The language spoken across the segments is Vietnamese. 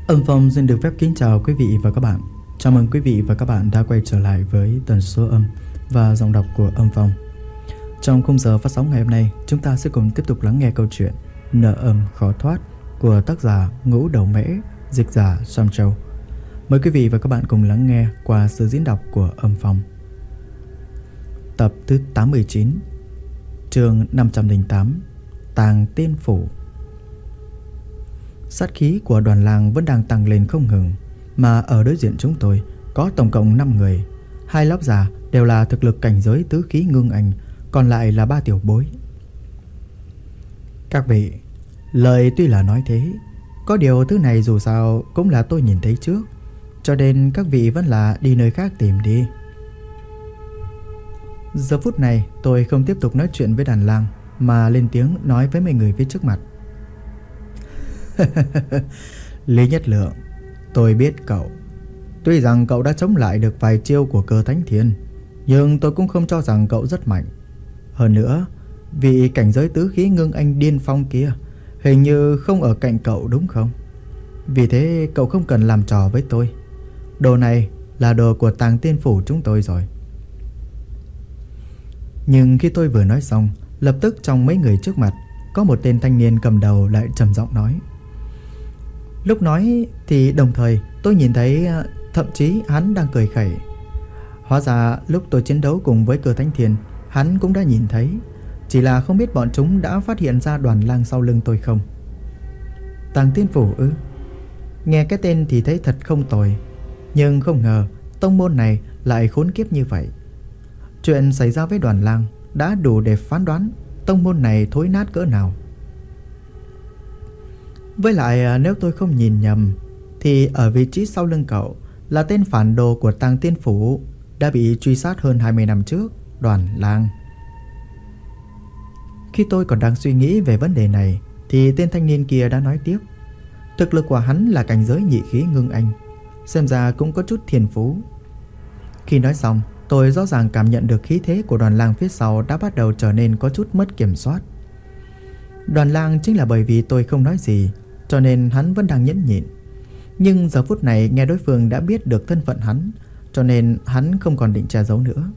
Âm Phong xin được phép kính chào quý vị và các bạn. Chào mừng quý vị và các bạn đã quay trở lại với tần số âm và giọng đọc của Âm Phong. Trong khung giờ phát sóng ngày hôm nay, chúng ta sẽ cùng tiếp tục lắng nghe câu chuyện Nợ âm khó thoát của tác giả Ngũ Đầu Mễ, dịch giả Sam Châu. Mời quý vị và các bạn cùng lắng nghe qua sự diễn đọc của Âm Phong. Tập thứ 89, chương 508, Tàng Tiên Phủ. Sát khí của đoàn lang vẫn đang tăng lên không ngừng, mà ở đối diện chúng tôi có tổng cộng 5 người. 2 lão già đều là thực lực cảnh giới tứ khí ngưng anh, còn lại là 3 tiểu bối. Các vị, lời tuy là nói thế, có điều thứ này dù sao cũng là tôi nhìn thấy trước, cho nên các vị vẫn là đi nơi khác tìm đi. Giờ phút này tôi không tiếp tục nói chuyện với đàn lang, mà lên tiếng nói với mấy người phía trước mặt. Lý Nhất Lượng, tôi biết cậu. Tuy rằng cậu đã chống lại được vài chiêu của Cơ Thánh Thiên, nhưng tôi cũng không cho rằng cậu rất mạnh. Hơn nữa, vị cảnh giới tứ khí ngưng anh điên phong kia hình như không ở cạnh cậu, đúng không? Vì thế cậu không cần làm trò với tôi. Đồ này là đồ của Tàng Tiên Phủ chúng tôi rồi. Nhưng khi tôi vừa nói xong, lập tức trong mấy người trước mặt có một tên thanh niên cầm đầu lại trầm giọng nói. Lúc nói thì đồng thời tôi nhìn thấy, thậm chí hắn đang cười khẩy. Hóa ra lúc tôi chiến đấu cùng với Cơ Thánh Thiên, hắn cũng đã nhìn thấy. Chỉ là không biết bọn chúng đã phát hiện ra đoàn lang sau lưng tôi không. Tàng Tiên Phủ ư? Nghe cái tên thì thấy thật không tồi, nhưng không ngờ tông môn này lại khốn kiếp như vậy. Chuyện xảy ra với đoàn lang đã đủ để phán đoán tông môn này thối nát cỡ nào. Với lại nếu tôi không nhìn nhầm thì ở vị trí sau lưng cậu là tên phản đồ của Tàng Tiên Phủ đã bị truy sát hơn 20 năm trước, Đoàn Lang. Khi tôi còn đang suy nghĩ về vấn đề này thì tên thanh niên kia đã nói tiếp. Thực lực của hắn là cảnh giới nhị khí ngưng anh, xem ra cũng có chút thiên phú. Khi nói xong, tôi rõ ràng cảm nhận được khí thế của Đoàn Lang phía sau đã bắt đầu trở nên có chút mất kiểm soát. Đoàn Lang chính là bởi vì tôi không nói gì, cho nên hắn vẫn đang nhẫn nhịn. Nhưng giờ phút này nghe đối phương đã biết được thân phận hắn, cho nên hắn không còn định che giấu nữa.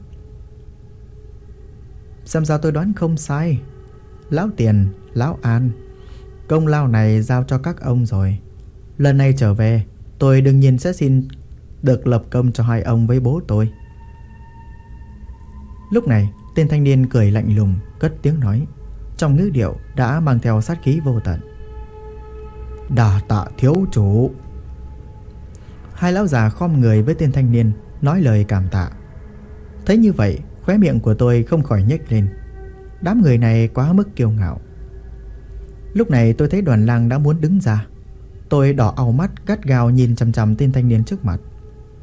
Xem ra tôi đoán không sai. Lão Tiền, Lão An, công lao này giao cho các ông rồi. Lần này trở về, tôi đương nhiên sẽ xin được lập công cho hai ông với bố tôi. Lúc này tên thanh niên cười lạnh lùng, cất tiếng nói, trong ngữ điệu đã mang theo sát khí vô tận. Đà tạ thiếu chủ. Hai lão già khom người với tên thanh niên, nói lời cảm tạ. Thấy như vậy, khóe miệng của tôi không khỏi nhếch lên. Đám người này quá mức kiêu ngạo. Lúc này tôi thấy Đoàn Lang đã muốn đứng ra. Tôi đỏ au mắt gắt gao nhìn chằm chằm tên thanh niên trước mặt.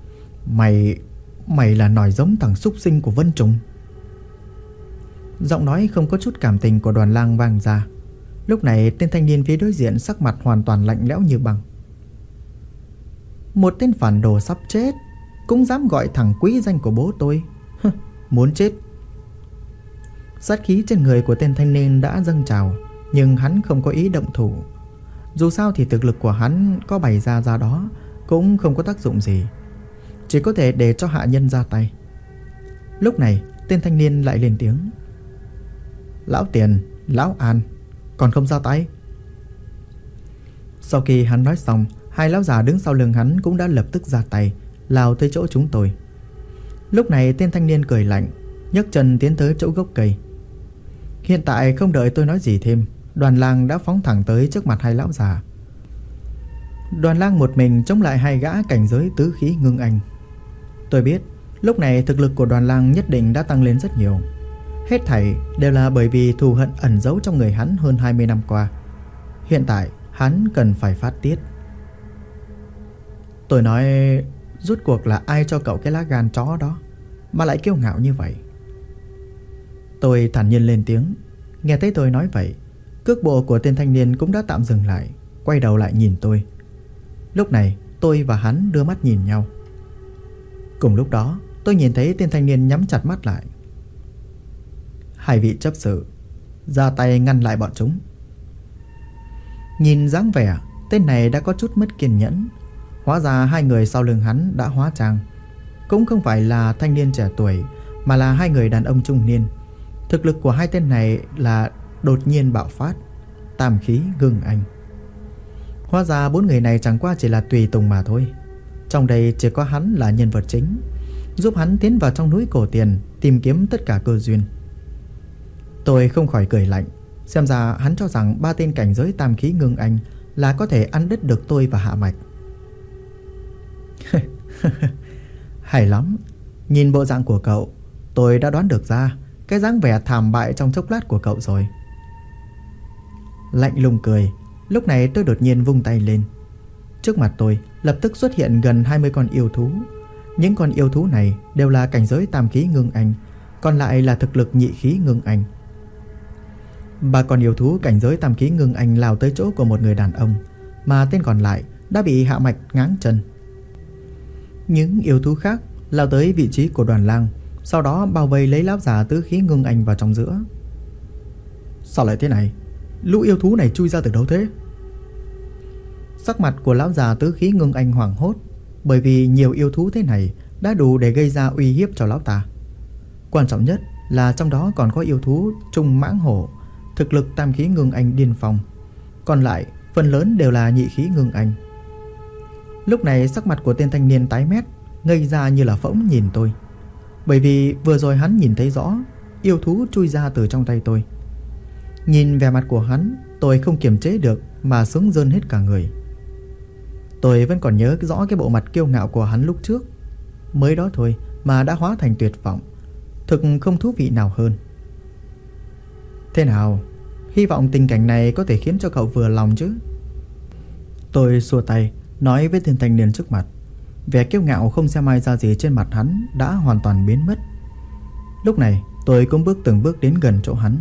Mày là nòi giống thằng súc sinh của Vân Trùng. Giọng nói không có chút cảm tình của Đoàn Lang vang ra. Lúc này tên thanh niên phía đối diện sắc mặt hoàn toàn lạnh lẽo như băng. Một tên phản đồ sắp chết cũng dám gọi thẳng quý danh của bố tôi. Muốn chết. Sát khí trên người của tên thanh niên đã dâng trào, nhưng hắn không có ý động thủ. Dù sao thì thực lực của hắn có bày ra đó cũng không có tác dụng gì, chỉ có thể để cho hạ nhân ra tay. Lúc này tên thanh niên lại lên tiếng. Lão Tiền, Lão An, còn không ra tay? Sau khi hắn nói xong, hai lão già đứng sau lưng hắn cũng đã lập tức ra tay, lao tới chỗ chúng tôi. Lúc này tên thanh niên cười lạnh, nhấc chân tiến tới chỗ gốc cây. Hiện tại không đợi tôi nói gì thêm, Đoàn Lang đã phóng thẳng tới trước mặt hai lão già. Đoàn Lang một mình chống lại hai gã cảnh giới tứ khí ngưng anh. Tôi biết lúc này thực lực của Đoàn Lang nhất định đã tăng lên rất nhiều. Hết thảy đều là bởi vì thù hận ẩn giấu trong người hắn hơn 20 năm qua. Hiện tại hắn cần phải phát tiết. Tôi nói, rốt cuộc là ai cho cậu cái lá gan chó đó mà lại kiêu ngạo như vậy? Tôi thản nhiên lên tiếng. Nghe thấy tôi nói vậy, cước bộ của tên thanh niên cũng đã tạm dừng lại, quay đầu lại nhìn tôi. Lúc này tôi và hắn đưa mắt nhìn nhau. Cùng lúc đó tôi nhìn thấy tên thanh niên nhắm chặt mắt lại. Hai vị chấp sự, ra tay ngăn lại bọn chúng. Nhìn dáng vẻ tên này đã có chút mất kiên nhẫn. Hóa ra hai người sau lưng hắn đã hóa trang. Cũng không phải là thanh niên trẻ tuổi, mà là hai người đàn ông trung niên. Thực lực của hai tên này là đột nhiên bạo phát, tam khí ngưng anh. Hóa ra bốn người này chẳng qua chỉ là tùy tùng mà thôi. Trong đây chỉ có hắn là nhân vật chính, giúp hắn tiến vào trong núi cổ tiền, tìm kiếm tất cả cơ duyên. Tôi không khỏi cười lạnh. Xem ra hắn cho rằng ba tên cảnh giới tam khí ngưng anh là có thể ăn đứt được tôi và Hạ Mạch. Hay lắm. Nhìn bộ dạng của cậu, tôi đã đoán được ra cái dáng vẻ thảm bại trong chốc lát của cậu rồi. Lạnh lùng cười. Lúc này tôi đột nhiên vung tay lên. Trước mặt tôi lập tức xuất hiện gần 20 con yêu thú. Những con yêu thú này đều là cảnh giới tam khí ngưng anh, còn lại là thực lực nhị khí ngưng anh. Ba con yêu thú cảnh giới tam khí ngưng anh lao tới chỗ của một người đàn ông, mà tên còn lại đã bị Hạ Mạch ngáng chân. Những yêu thú khác lao tới vị trí của Đoàn Lang, sau đó bao vây lấy lão già tứ khí ngưng anh vào trong giữa. Sao lại thế này? Lũ yêu thú này chui ra từ đâu thế? Sắc mặt của lão già tứ khí ngưng anh hoảng hốt, bởi vì nhiều yêu thú thế này đã đủ để gây ra uy hiếp cho lão ta. Quan trọng nhất là trong đó còn có yêu thú trung mãng hổ, thực lực tam khí ngưng anh điên phong, còn lại phần lớn đều là nhị khí ngưng anh. Lúc này sắc mặt của tên thanh niên tái mét, ngây ra như là phỗng nhìn tôi, bởi vì vừa rồi hắn nhìn thấy rõ yêu thú chui ra từ trong tay tôi. Nhìn vẻ mặt của hắn, tôi không kiềm chế được mà sướng rơn hết cả người. Tôi vẫn còn nhớ rõ cái bộ mặt kiêu ngạo của hắn lúc trước. Mới đó thôi mà đã hóa thành tuyệt vọng, thực không thú vị nào hơn. Thế nào? Hy vọng tình cảnh này có thể khiến cho cậu vừa lòng chứ? Tôi xua tay nói với tên thanh niên trước mặt. Vẻ kiêu ngạo không xem ai ra gì trên mặt hắn đã hoàn toàn biến mất. Lúc này tôi cũng từng bước đến gần chỗ hắn.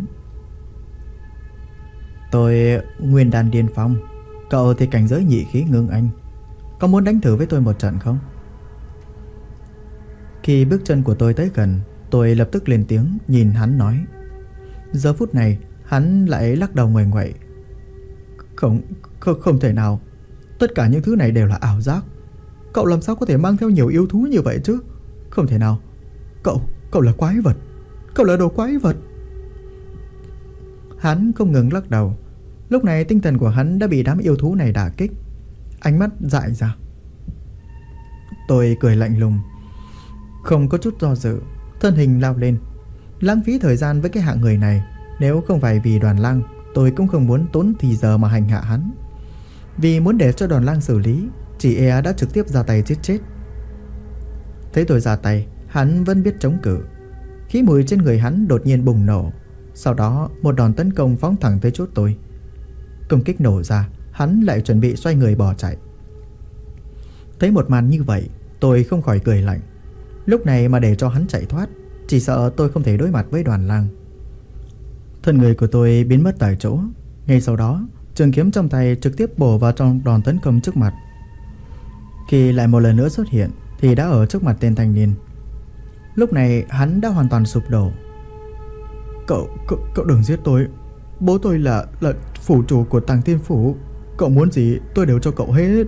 Tôi nguyên đan điên phong, cậu thì cảnh giới nhị khí ngưng anh. Có muốn đánh thử với tôi một trận không? Khi bước chân của tôi tới gần, tôi lập tức lên tiếng nhìn hắn nói. Giờ phút này hắn lại lắc đầu nguậy nguậy. Không thể nào. Tất cả những thứ này đều là ảo giác. Cậu làm sao có thể mang theo nhiều yêu thú như vậy chứ? Không thể nào. Cậu là quái vật. Cậu là đồ quái vật. Hắn không ngừng lắc đầu. Lúc này tinh thần của hắn đã bị đám yêu thú này đả kích, ánh mắt dại ra. Tôi cười lạnh lùng, không có chút do dự, thân hình lao lên. Lãng phí thời gian với cái hạng người này. Nếu không phải vì Đoàn Lang, tôi cũng không muốn tốn thì giờ mà hành hạ hắn. Vì muốn để cho Đoàn Lang xử lý, chỉ e đã trực tiếp ra tay giết chết. Thấy tôi ra tay, hắn vẫn biết chống cự. Khí mùi trên người hắn đột nhiên bùng nổ. Sau đó một đòn tấn công phóng thẳng tới chỗ tôi. Công kích nổ ra, hắn lại chuẩn bị xoay người bỏ chạy. Thấy một màn như vậy, tôi không khỏi cười lạnh. Lúc này mà để cho hắn chạy thoát, chỉ sợ tôi không thể đối mặt với Đoàn Lang. Thân người của tôi biến mất tại chỗ. Ngay sau đó, trường kiếm trong tay trực tiếp bổ vào trong đòn tấn công trước mặt. Khi lại một lần nữa xuất hiện thì đã ở trước mặt tên thanh niên. Lúc này hắn đã hoàn toàn sụp đổ. Cậu đừng giết tôi. Bố tôi là phủ chủ của Tàng Thiên Phủ. Cậu muốn gì tôi đều cho cậu hết.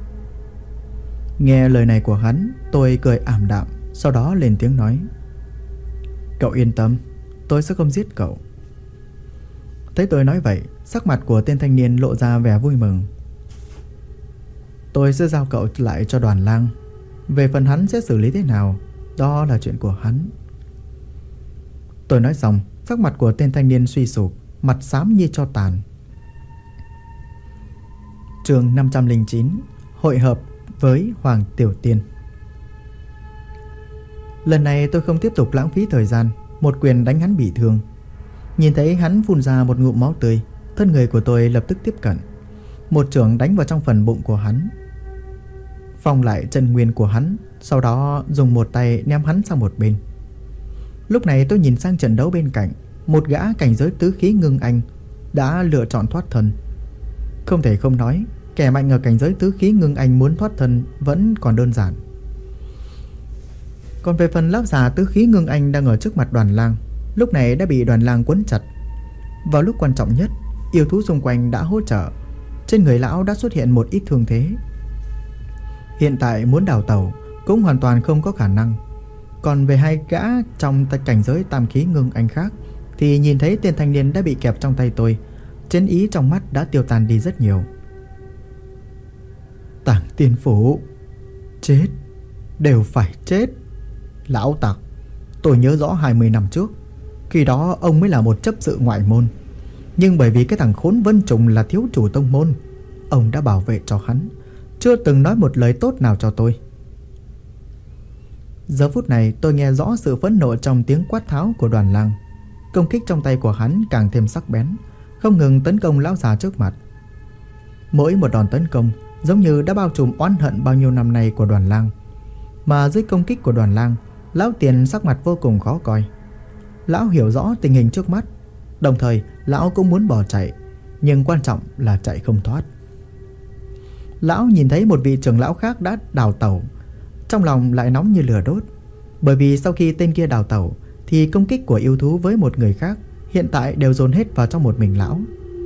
Nghe lời này của hắn, tôi cười ảm đạm, sau đó lên tiếng nói. Cậu yên tâm, tôi sẽ không giết cậu. Thấy tôi nói vậy, sắc mặt của tên thanh niên lộ ra vẻ vui mừng. Tôi sẽ giao cậu lại cho Đoàn Lang. Về phần hắn sẽ xử lý thế nào, đó là chuyện của hắn. Tôi nói xong, sắc mặt của tên thanh niên suy sụp, mặt xám như tro tàn. Chương 509: Hội hợp với Hoàng Tiểu Tiên. Lần này tôi không tiếp tục lãng phí thời gian, một quyền đánh hắn bị thương. Nhìn thấy hắn phun ra một ngụm máu tươi, thân người của tôi lập tức tiếp cận, một chưởng đánh vào trong phần bụng của hắn, phong lại chân nguyên của hắn, sau đó dùng một tay ném hắn sang một bên. Lúc này tôi nhìn sang trận đấu bên cạnh, một gã cảnh giới tứ khí ngưng anh đã lựa chọn thoát thân. Không thể không nói, kẻ mạnh ở cảnh giới tứ khí ngưng anh muốn thoát thân vẫn còn đơn giản. Còn về phần lão già tứ khí ngưng anh đang ở trước mặt Đoàn Lang, lúc này đã bị Đoàn Lang quấn chặt. Vào lúc quan trọng nhất, yêu thú xung quanh đã hỗ trợ, trên người lão đã xuất hiện một ít thương thế. Hiện tại muốn đào tẩu cũng hoàn toàn không có khả năng. Còn về hai gã trong cảnh giới tam khí ngưng anh khác thì nhìn thấy tên thanh niên đã bị kẹp trong tay tôi, chiến ý trong mắt đã tiêu tan đi rất nhiều. Tảng Tiên Phủ, chết, đều phải chết. Lão tặc, tôi nhớ rõ 20 năm trước, khi đó ông mới là một chấp sự ngoại môn, nhưng bởi vì cái thằng khốn Vân Trùng là thiếu chủ tông môn, ông đã bảo vệ cho hắn, chưa từng nói một lời tốt nào cho tôi. Giờ phút này tôi nghe rõ sự phẫn nộ trong tiếng quát tháo của Đoàn Lang. Công kích trong tay của hắn càng thêm sắc bén, không ngừng tấn công lão già trước mặt. Mỗi một đòn tấn công giống như đã bao trùm oán hận bao nhiêu năm nay của Đoàn Lang. Mà dưới công kích của Đoàn Lang, lão tiền sắc mặt vô cùng khó coi. Lão hiểu rõ tình hình trước mắt, đồng thời lão cũng muốn bỏ chạy, nhưng quan trọng là chạy không thoát. Lão nhìn thấy một vị trưởng lão khác đã đào tẩu, trong lòng lại nóng như lửa đốt. Bởi vì sau khi tên kia đào tẩu thì công kích của yêu thú với một người khác hiện tại đều dồn hết vào trong một mình lão.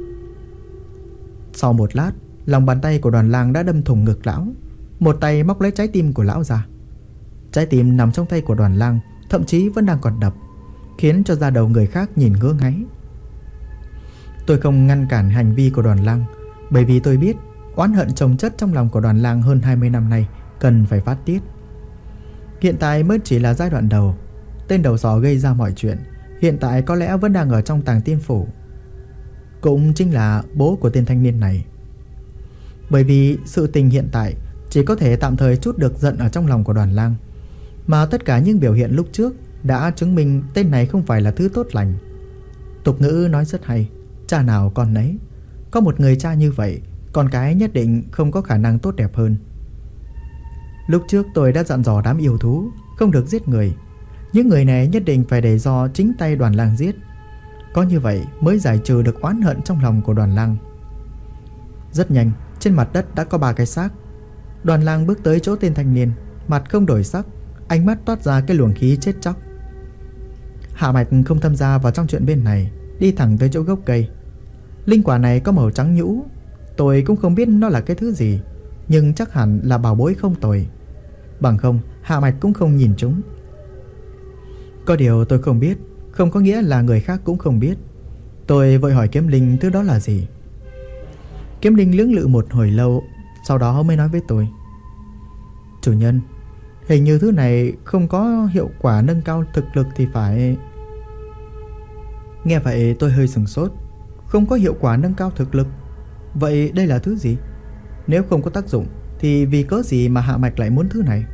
Sau một lát, lòng bàn tay của Đoàn Lang đã đâm thủng ngực lão, một tay móc lấy trái tim của lão ra. Trái tim nằm trong tay của Đoàn Lang thậm chí vẫn đang còn đập, khiến cho da đầu người khác nhìn ngứa ngáy. Tôi không ngăn cản hành vi của Đoàn Lang, bởi vì tôi biết oán hận chồng chất trong lòng của Đoàn Lang hơn 20 năm nay cần phải phát tiết. Hiện tại mới chỉ là giai đoạn đầu. Tên đầu sỏ gây ra mọi chuyện hiện tại có lẽ vẫn đang ở trong Tàng Tiên Phủ, cũng chính là bố của tên thanh niên này. Bởi vì sự tình hiện tại chỉ có thể tạm thời trút được giận ở trong lòng của Đoàn Lang, mà tất cả những biểu hiện lúc trước đã chứng minh tên này không phải là thứ tốt lành. Tục ngữ nói rất hay, cha nào con nấy. Có một người cha như vậy, con cái nhất định không có khả năng tốt đẹp hơn. Lúc trước tôi đã dặn dò đám yêu thú không được giết người. Những người này nhất định phải để do chính tay Đoàn Lang giết. Có như vậy mới giải trừ được oán hận trong lòng của Đoàn Lang. Rất nhanh, trên mặt đất đã có 3 cái xác. Đoàn Lang bước tới chỗ tên thanh niên, mặt không đổi sắc, ánh mắt toát ra cái luồng khí chết chóc. Hạ Mạch không tham gia vào trong chuyện bên này, đi thẳng tới chỗ gốc cây. Linh quả này có màu trắng nhũ, tôi cũng không biết nó là cái thứ gì, nhưng chắc hẳn là bảo bối không tồi. Bằng không, Hạ Mạch cũng không nhìn chúng. Có điều tôi không biết, không có nghĩa là người khác cũng không biết. Tôi vội hỏi Kiếm Linh thứ đó là gì. Kiếm Linh lưỡng lự một hồi lâu, sau đó mới nói với tôi: chủ nhân, hình như thứ này không có hiệu quả nâng cao thực lực thì phải. Nghe vậy tôi hơi sửng sốt. Không có hiệu quả nâng cao thực lực? Vậy đây là thứ gì? Nếu không có tác dụng thì vì cớ gì mà Hạ Mạch lại muốn thứ này?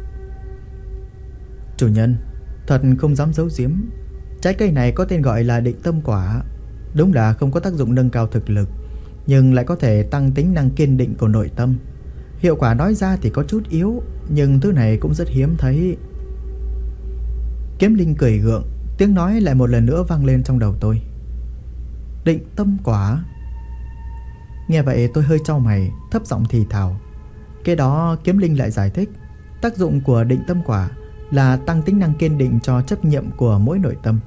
Chủ nhân, thật không dám giấu giếm, trái cây này có tên gọi là Định Tâm Quả. Đúng là không có tác dụng nâng cao thực lực, nhưng lại có thể tăng tính năng kiên định của nội tâm. Hiệu quả nói ra thì có chút yếu, nhưng thứ này cũng rất hiếm thấy. Kiếm Linh cười gượng, tiếng nói lại một lần nữa vang lên trong đầu tôi. Định Tâm Quả. Nghe vậy tôi hơi chau mày, thấp giọng thì thào. Kế đó Kiếm Linh lại giải thích, tác dụng của Định Tâm Quả là tăng tính năng kiên định cho chấp niệm của mỗi nội tâm.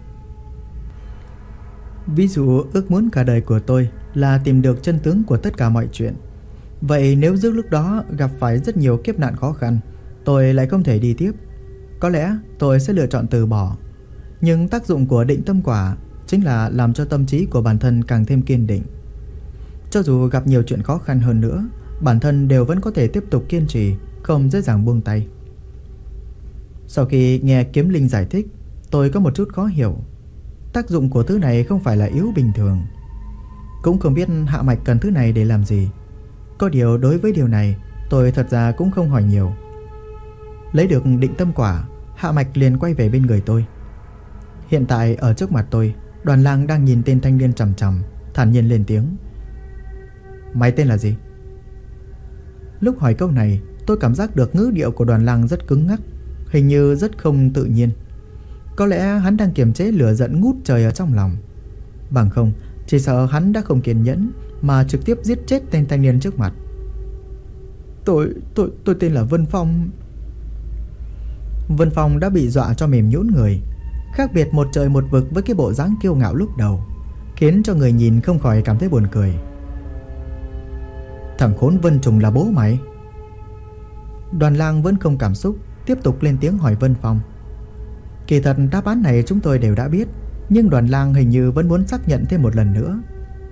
Ví dụ ước muốn cả đời của tôi là tìm được chân tướng của tất cả mọi chuyện. Vậy nếu trước lúc đó gặp phải rất nhiều kiếp nạn khó khăn, tôi lại không thể đi tiếp, có lẽ tôi sẽ lựa chọn từ bỏ. Nhưng tác dụng của Định Tâm Quả chính là làm cho tâm trí của bản thân càng thêm kiên định. Cho dù gặp nhiều chuyện khó khăn hơn nữa, bản thân đều vẫn có thể tiếp tục kiên trì, không dễ dàng buông tay. Sau khi nghe Kiếm Linh giải thích, tôi có một chút khó hiểu. Tác dụng của thứ này không phải là yếu bình thường. Cũng không biết Hạ Mạch cần thứ này để làm gì. Có điều đối với điều này tôi thật ra cũng không hỏi nhiều. Lấy được Định Tâm Quả, Hạ Mạch liền quay về bên người tôi. Hiện tại ở trước mặt tôi, Đoàn Lang đang nhìn tên thanh niên chằm chằm, thản nhiên lên tiếng: Mày tên là gì? Lúc hỏi câu này, tôi cảm giác được ngữ điệu của Đoàn Lang rất cứng ngắc, hình như rất không tự nhiên. Có lẽ hắn đang kiềm chế lửa giận ngút trời ở trong lòng. Bằng không, chỉ sợ hắn đã không kiên nhẫn mà trực tiếp giết chết tên thanh niên trước mặt. Tôi tên là Vân Phong. Vân Phong đã bị dọa cho mềm nhũn người. Khác biệt một trời một vực với cái bộ dáng kiêu ngạo lúc đầu, khiến cho người nhìn không khỏi cảm thấy buồn cười. Thằng khốn Vân Trùng là bố mày? Đoàn Lang vẫn không cảm xúc, tiếp tục lên tiếng hỏi Vân Phong. Kỳ thật đáp án này chúng tôi đều đã biết, nhưng Đoàn Lang hình như vẫn muốn xác nhận thêm một lần nữa.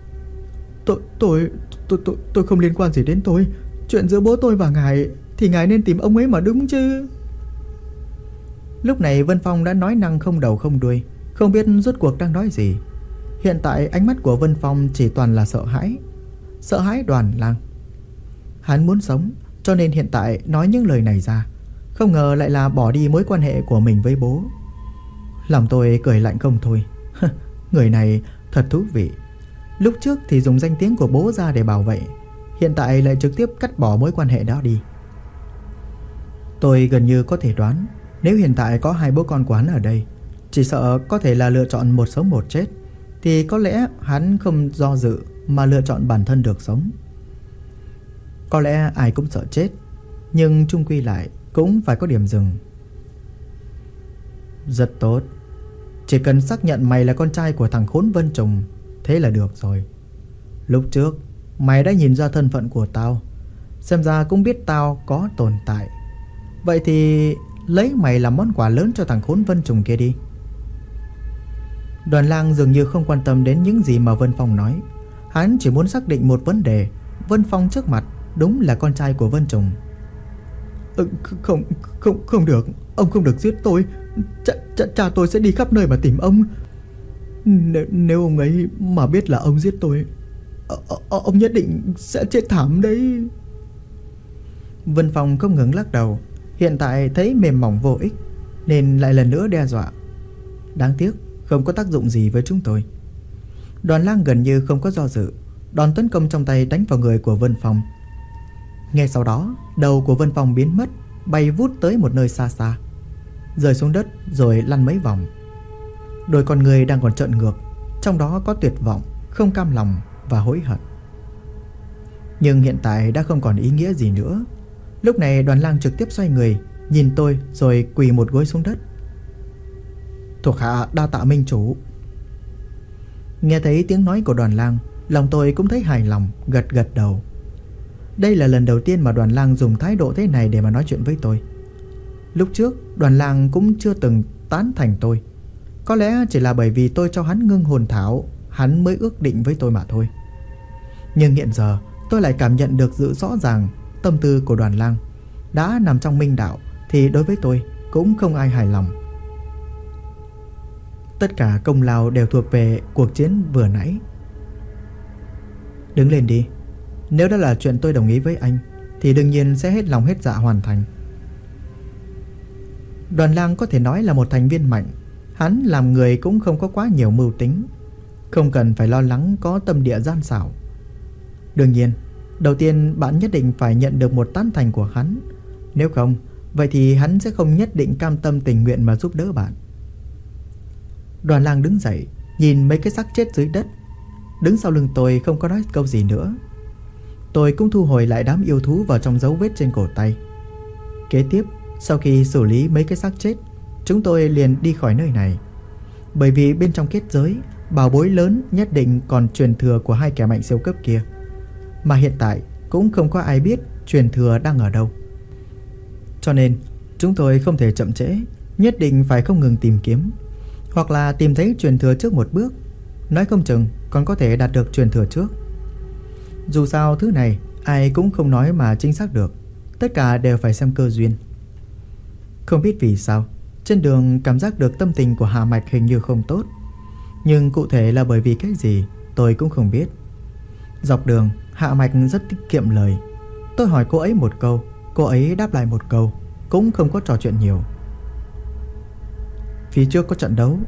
Tôi không liên quan gì đến tôi. Chuyện giữa bố tôi và ngài thì ngài nên tìm ông ấy mà đúng chứ. Lúc này Vân Phong đã nói năng không đầu không đuôi, không biết rốt cuộc đang nói gì. Hiện tại ánh mắt của Vân Phong chỉ toàn là sợ hãi. Sợ hãi Đoàn Lang. Hắn muốn sống, cho nên hiện tại nói những lời này ra. Không ngờ lại là bỏ đi mối quan hệ của mình với bố. Lòng tôi cười lạnh không thôi. Người này thật thú vị. Lúc trước thì dùng danh tiếng của bố ra để bảo vệ, hiện tại lại trực tiếp cắt bỏ mối quan hệ đó đi. Tôi gần như có thể đoán, nếu hiện tại có hai bố con của hắn ở đây, chỉ sợ có thể là lựa chọn một sống một chết, thì có lẽ hắn không do dự mà lựa chọn bản thân được sống. Có lẽ ai cũng sợ chết, nhưng chung quy lại cũng phải có điểm dừng. Rất tốt. Chỉ cần xác nhận mày là con trai của thằng khốn Vân Trùng, thế là được rồi. Lúc trước mày đã nhìn ra thân phận của tao, xem ra cũng biết tao có tồn tại. Vậy thì lấy mày làm món quà lớn cho thằng khốn Vân Trùng kia đi. Đoàn Lang dường như không quan tâm đến những gì mà Vân Phong nói. Hắn chỉ muốn xác định một vấn đề: Vân Phong trước mặt đúng là con trai của Vân Trùng. Không được. Ông không được giết tôi. Cha tôi sẽ đi khắp nơi mà tìm ông. Nếu ông ấy mà biết là ông giết tôi, ông nhất định sẽ chết thảm đấy. Vân Phong không ngừng lắc đầu. Hiện tại thấy mềm mỏng vô ích nên lại lần nữa đe dọa. Đáng tiếc không có tác dụng gì với chúng tôi. Đoàn Lang gần như không có do dự, đòn tấn công trong tay đánh vào người của Vân Phong. Ngay sau đó, đầu của Vân Phong biến mất, bay vút tới một nơi xa xa, rơi xuống đất rồi lăn mấy vòng. Đôi con người đang còn trợn ngược, trong đó có tuyệt vọng, không cam lòng và hối hận. Nhưng hiện tại đã không còn ý nghĩa gì nữa. Lúc này Đoàn Lang trực tiếp xoay người, nhìn tôi rồi quỳ một gối xuống đất. Thuộc hạ đa tạ minh chủ. Nghe thấy tiếng nói của Đoàn Lang, lòng tôi cũng thấy hài lòng, gật gật đầu. Đây là lần đầu tiên mà Đoàn Lang dùng thái độ thế này để mà nói chuyện với tôi. Lúc trước Đoàn Lang cũng chưa từng tán thành tôi. Có lẽ chỉ là bởi vì tôi cho hắn ngưng hồn thảo, hắn mới ước định với tôi mà thôi. Nhưng hiện giờ tôi lại cảm nhận được sự rõ ràng tâm tư của Đoàn Lang. Đã nằm trong minh đạo thì đối với tôi cũng không ai hài lòng. Tất cả công lao đều thuộc về cuộc chiến vừa nãy. Đứng lên đi. Nếu đó là chuyện tôi đồng ý với anh thì đương nhiên sẽ hết lòng hết dạ hoàn thành. Đoàn Lang có thể nói là một thành viên mạnh. Hắn làm người cũng không có quá nhiều mưu tính, không cần phải lo lắng có tâm địa gian xảo. Đương nhiên, đầu tiên bạn nhất định phải nhận được một tán thành của hắn. Nếu không, vậy thì hắn sẽ không nhất định cam tâm tình nguyện mà giúp đỡ bạn. Đoàn Lang đứng dậy, nhìn mấy cái xác chết dưới đất. Đứng sau lưng tôi không có nói câu gì nữa. Tôi cũng thu hồi lại đám yêu thú vào trong dấu vết trên cổ tay. Kế tiếp, sau khi xử lý mấy cái xác chết, chúng tôi liền đi khỏi nơi này. Bởi vì bên trong kết giới, bảo bối lớn nhất định còn truyền thừa của hai kẻ mạnh siêu cấp kia. Mà hiện tại cũng không có ai biết truyền thừa đang ở đâu. Cho nên chúng tôi không thể chậm trễ, nhất định phải không ngừng tìm kiếm. Hoặc là tìm thấy truyền thừa trước một bước, nói không chừng còn có thể đạt được truyền thừa trước. Dù sao thứ này ai cũng không nói mà chính xác được, tất cả đều phải xem cơ duyên. Không biết vì sao trên đường cảm giác được tâm tình của Hạ Mạch hình như không tốt, nhưng cụ thể là bởi vì cái gì tôi cũng không biết. Dọc đường Hạ Mạch rất tiết kiệm lời. Tôi hỏi cô ấy một câu, cô ấy đáp lại một câu, cũng không có trò chuyện nhiều. Phía trước có trận đấu.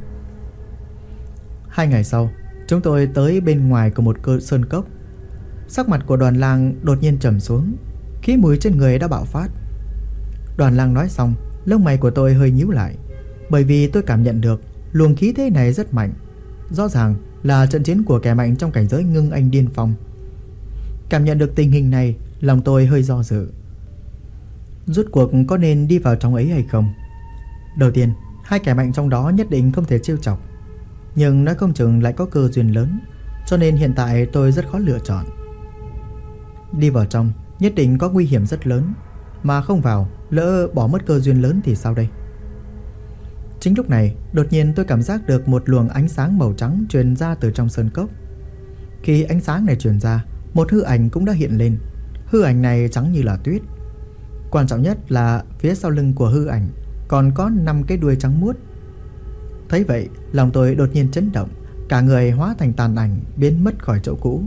2 ngày sau, chúng tôi tới bên ngoài của một sơn cốc. Sắc mặt của Đoàn Lang đột nhiên trầm xuống, khí mùi trên người đã bạo phát. Đoàn Lang nói xong, lông mày của tôi hơi nhíu lại, bởi vì tôi cảm nhận được luồng khí thế này rất mạnh. Rõ ràng là trận chiến của kẻ mạnh trong cảnh giới ngưng anh điên phong. Cảm nhận được tình hình này, lòng tôi hơi do dự. Rốt cuộc có nên đi vào trong ấy hay không? Đầu tiên, hai kẻ mạnh trong đó nhất định không thể trêu chọc, nhưng nói không chừng lại có cơ duyên lớn, cho nên hiện tại tôi rất khó lựa chọn. Đi vào trong nhất định có nguy hiểm rất lớn, mà không vào lỡ bỏ mất cơ duyên lớn thì sao đây? Chính lúc này đột nhiên tôi cảm giác được một luồng ánh sáng màu trắng truyền ra từ trong sơn cốc. Khi ánh sáng này truyền ra, một hư ảnh cũng đã hiện lên. Hư ảnh này trắng như là tuyết. Quan trọng nhất là phía sau lưng của hư ảnh còn có 5 cái đuôi trắng muốt. Thấy vậy, lòng tôi đột nhiên chấn động, cả người hóa thành tàn ảnh biến mất khỏi chỗ cũ.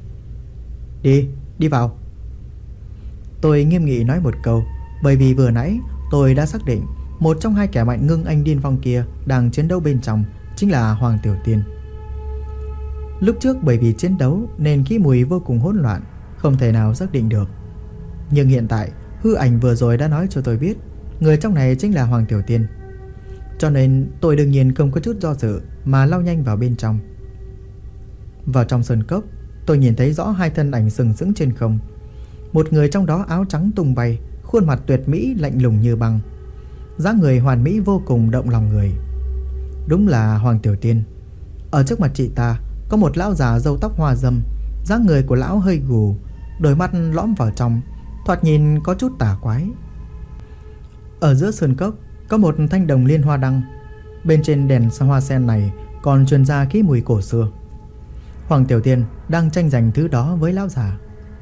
Đi vào. Tôi nghiêm nghị nói một câu, bởi vì vừa nãy tôi đã xác định một trong hai kẻ mạnh ngưng anh điên phong kia đang chiến đấu bên trong chính là Hoàng Tiểu Tiên. Lúc trước bởi vì chiến đấu nên khí mùi vô cùng hỗn loạn, không thể nào xác định được. Nhưng hiện tại hư ảnh vừa rồi đã nói cho tôi biết người trong này chính là Hoàng Tiểu Tiên. Cho nên tôi đương nhiên không có chút do dự mà lao nhanh vào bên trong. Vào trong sơn cốc, tôi nhìn thấy rõ hai thân ảnh sừng sững trên không. Một người trong đó áo trắng tung bay, khuôn mặt tuyệt mỹ lạnh lùng như băng, dáng người hoàn mỹ vô cùng động lòng người. Đúng là Hoàng Tiểu Tiên. Ở trước mặt chị ta có một lão già râu tóc hoa râm, dáng người của lão hơi gù, đôi mắt lõm vào trong, thoạt nhìn có chút tà quái. Ở giữa sơn cốc có một thanh đồng liên hoa đăng, bên trên đèn hoa sen này còn truyền ra khí mùi cổ xưa. Hoàng Tiểu Tiên đang tranh giành thứ đó với lão già.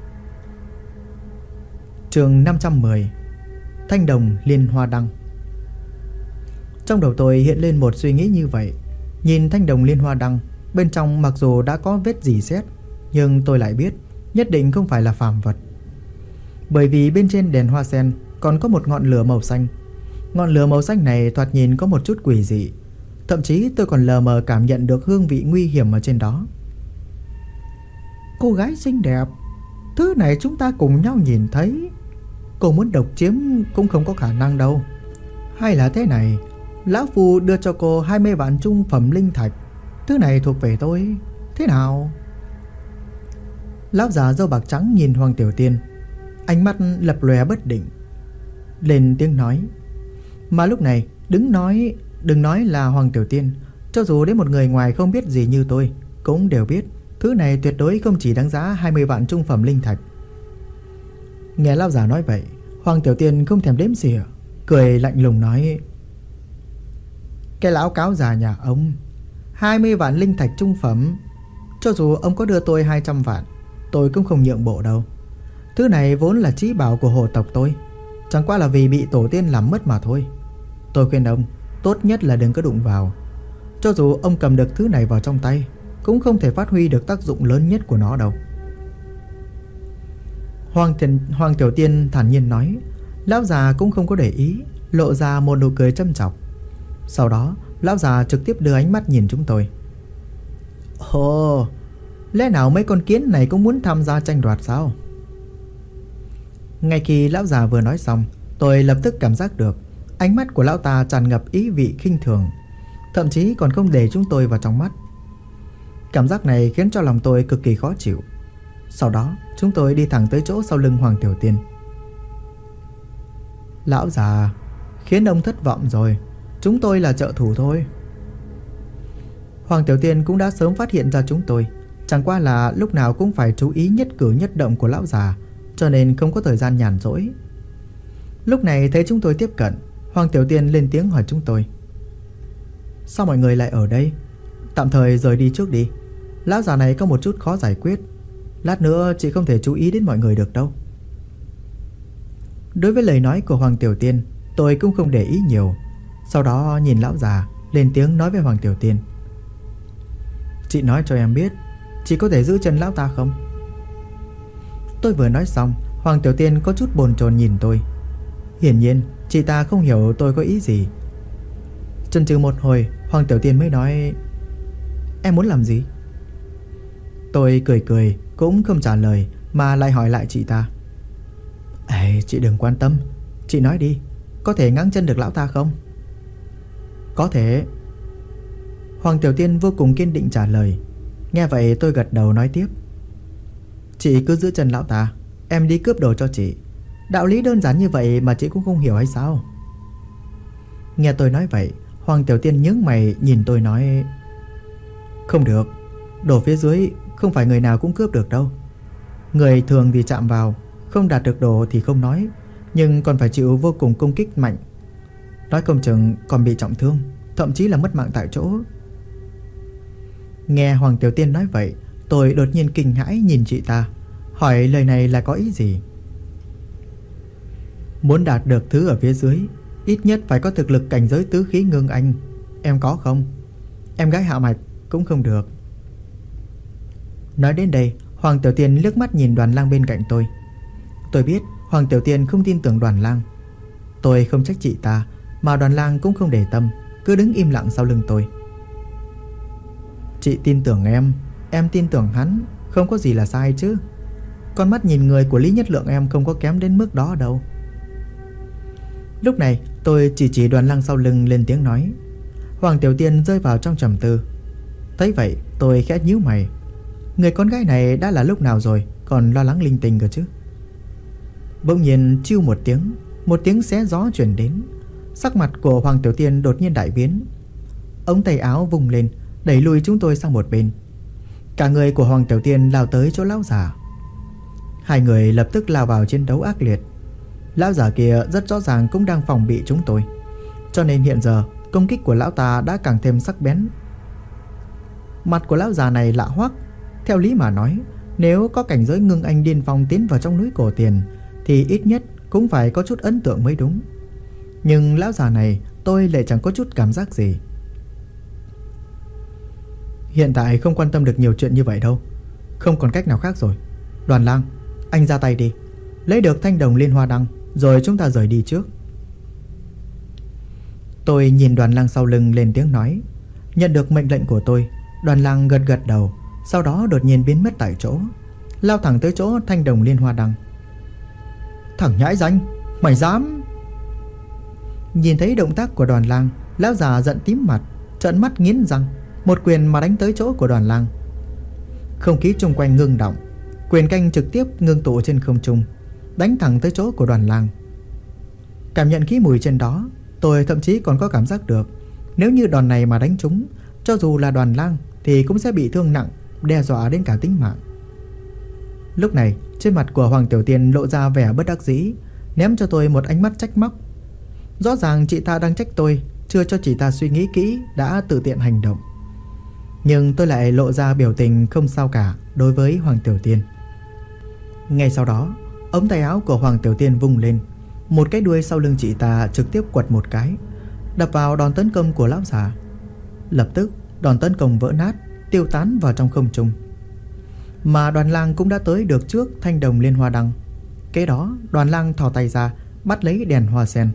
Chương 510: Thanh đồng liên hoa đăng. Trong đầu tôi hiện lên một suy nghĩ như vậy. Nhìn thanh đồng liên hoa đăng, bên trong mặc dù đã có vết rỉ sét, nhưng tôi lại biết nhất định không phải là phàm vật. Bởi vì bên trên đèn hoa sen còn có một ngọn lửa màu xanh. Ngọn lửa màu xanh này thoạt nhìn có một chút quỷ dị. Thậm chí tôi còn lờ mờ cảm nhận được hương vị nguy hiểm ở trên đó. Cô gái xinh đẹp, thứ này chúng ta cùng nhau nhìn thấy, cô muốn độc chiếm cũng không có khả năng đâu. Hay là thế này, lão phu đưa cho cô 20 vạn trung phẩm linh thạch, thứ này thuộc về tôi, thế nào? Lão già râu bạc trắng nhìn Hoàng Tiểu Tiên, ánh mắt lập lòe bất định, lên tiếng nói. Mà lúc này đừng nói là Hoàng Tiểu Tiên, cho dù đến một người ngoài không biết gì như tôi cũng đều biết thứ này tuyệt đối không chỉ đáng giá 20 vạn trung phẩm linh thạch. Nghe lão già nói vậy, Hoàng Tiểu Tiên không thèm đếm xỉa, cười lạnh lùng nói: Cái lão cáo già nhà ông, 20 vạn linh thạch trung phẩm, cho dù ông có đưa tôi 200 vạn, tôi cũng không nhượng bộ đâu. Thứ này vốn là chí bảo của hồ tộc tôi, chẳng qua là vì bị tổ tiên làm mất mà thôi. Tôi khuyên ông tốt nhất là đừng có đụng vào. Cho dù ông cầm được thứ này vào trong tay, cũng không thể phát huy được tác dụng lớn nhất của nó đâu. Hoàng Tiểu Tiên thản nhiên nói. Lão già cũng không có để ý, lộ ra một nụ cười châm chọc. Sau đó lão già trực tiếp đưa ánh mắt nhìn chúng tôi. Ồ, lẽ nào mấy con kiến này cũng muốn tham gia tranh đoạt sao? Ngay khi lão già vừa nói xong, tôi lập tức cảm giác được ánh mắt của lão ta tràn ngập ý vị khinh thường, thậm chí còn không để chúng tôi vào trong mắt. Cảm giác này khiến cho lòng tôi cực kỳ khó chịu. Sau đó chúng tôi đi thẳng tới chỗ sau lưng Hoàng Tiểu Tiên. Lão già, khiến ông thất vọng rồi, chúng tôi là trợ thủ thôi. Hoàng Tiểu Tiên cũng đã sớm phát hiện ra chúng tôi, chẳng qua là lúc nào cũng phải chú ý nhất cử nhất động của lão già, cho nên không có thời gian nhàn rỗi. Lúc này thấy chúng tôi tiếp cận, Hoàng Tiểu Tiên lên tiếng hỏi chúng tôi: Sao mọi người lại ở đây? Tạm thời rời đi trước đi, lão già này có một chút khó giải quyết, lát nữa chị không thể chú ý đến mọi người được đâu. Đối với lời nói của Hoàng Tiểu Tiên, tôi cũng không để ý nhiều. Sau đó nhìn lão già, lên tiếng nói với Hoàng Tiểu Tiên: Chị nói cho em biết, chị có thể giữ chân lão ta không? Tôi vừa nói xong, Hoàng Tiểu Tiên có chút bồn chồn nhìn tôi. Hiển nhiên chị ta không hiểu tôi có ý gì. Chần chừ một hồi, Hoàng Tiểu Tiên mới nói: Em muốn làm gì? Tôi cười cũng không trả lời, mà lại hỏi lại chị ta: Chị đừng quan tâm, chị nói đi, có thể ngáng chân được lão ta không? Có thể. Hoàng Tiểu Tiên vô cùng kiên định trả lời. Nghe vậy tôi gật đầu nói tiếp: Chị cứ giữ chân lão ta, em đi cướp đồ cho chị. Đạo lý đơn giản như vậy mà chị cũng không hiểu hay sao? Nghe tôi nói vậy, Hoàng Tiểu Tiên nhướng mày nhìn tôi nói: Không được, đồ phía dưới không phải người nào cũng cướp được đâu. Người thường thì chạm vào, không đạt được đồ thì không nói, nhưng còn phải chịu vô cùng công kích mạnh. Nói không chừng còn bị trọng thương, thậm chí là mất mạng tại chỗ. Nghe Hoàng Tiểu Tiên nói vậy, tôi đột nhiên kinh hãi nhìn chị ta, hỏi lời này là có ý gì. Muốn đạt được thứ ở phía dưới, ít nhất phải có thực lực cảnh giới tứ khí ngưng anh. Em có không? Em gái Hạ Mạch cũng không được. Nói đến đây, Hoàng Tiểu Tiên liếc mắt nhìn Đoàn Lang bên cạnh tôi. Tôi biết Hoàng Tiểu Tiên không tin tưởng Đoàn Lang. Tôi không trách chị ta, mà Đoàn Lang cũng không để tâm, cứ đứng im lặng sau lưng tôi. Chị tin tưởng em tin tưởng hắn, không có gì là sai chứ. Con mắt nhìn người của Lý Nhất Lượng em không có kém đến mức đó đâu. Lúc này tôi chỉ Đoàn Lang sau lưng lên tiếng nói. Hoàng Tiểu Tiên rơi vào trong trầm tư. Thấy vậy tôi khẽ nhíu mày. Người con gái này đã là lúc nào rồi còn lo lắng linh tinh cơ chứ. Bỗng nhiên chiu một tiếng xé gió truyền đến. Sắc mặt của Hoàng Tiểu Tiên đột nhiên đại biến. Ống tay áo vung lên, đẩy lùi chúng tôi sang một bên. Cả người của Hoàng Tiểu Tiên lao tới chỗ lão già. Hai người lập tức lao vào chiến đấu ác liệt. Lão già kia rất rõ ràng cũng đang phòng bị chúng tôi, cho nên hiện giờ công kích của lão ta đã càng thêm sắc bén. Mặt của lão già này lạ hoắc. Theo lý mà nói, nếu có cảnh giới ngưng anh điên phong tiến vào trong núi cổ tiền thì ít nhất cũng phải có chút ấn tượng mới đúng. Nhưng lão già này tôi lại chẳng có chút cảm giác gì. Hiện tại không quan tâm được nhiều chuyện như vậy đâu, không còn cách nào khác rồi. Đoàn Lang, anh ra tay đi, lấy được thanh đồng liên hoa đăng rồi chúng ta rời đi trước. Tôi nhìn Đoàn Lang sau lưng lên tiếng nói. Nhận được mệnh lệnh của tôi, Đoàn Lang gật gật đầu, sau đó đột nhiên biến mất tại chỗ, lao thẳng tới chỗ thanh đồng liên hoa đăng. Thằng nhãi danh, mày dám! Nhìn thấy động tác của Đoàn Lang, lão già giận tím mặt, trợn mắt nghiến răng, một quyền mà đánh tới chỗ của Đoàn Lang. Không khí xung quanh ngưng động, quyền canh trực tiếp ngưng tụ trên không trung, đánh thẳng tới chỗ của Đoàn Lang. Cảm nhận khí mùi trên đó, tôi thậm chí còn có cảm giác được, nếu như đòn này mà đánh trúng, cho dù là Đoàn Lang thì cũng sẽ bị thương nặng, đe dọa đến cả tính mạng. Lúc này trên mặt của Hoàng Tiểu Tiên lộ ra vẻ bất đắc dĩ, ném cho tôi một ánh mắt trách móc. Rõ ràng chị ta đang trách tôi chưa cho chị ta suy nghĩ kỹ đã tự tiện hành động, nhưng tôi lại lộ ra biểu tình không sao cả đối với Hoàng Tiểu Tiên. Ngay sau đó, ống tay áo của Hoàng Tiểu Tiên vung lên, một cái đuôi sau lưng chị ta trực tiếp quật một cái, đập vào đòn tấn công của lão già. Lập tức đòn tấn công vỡ nát, tiêu tán vào trong không trung. Mà Đoàn Lang cũng đã tới được trước thanh đồng liên hoa đăng. Kế đó Đoàn Lang thò tay ra, bắt lấy đèn hoa sen.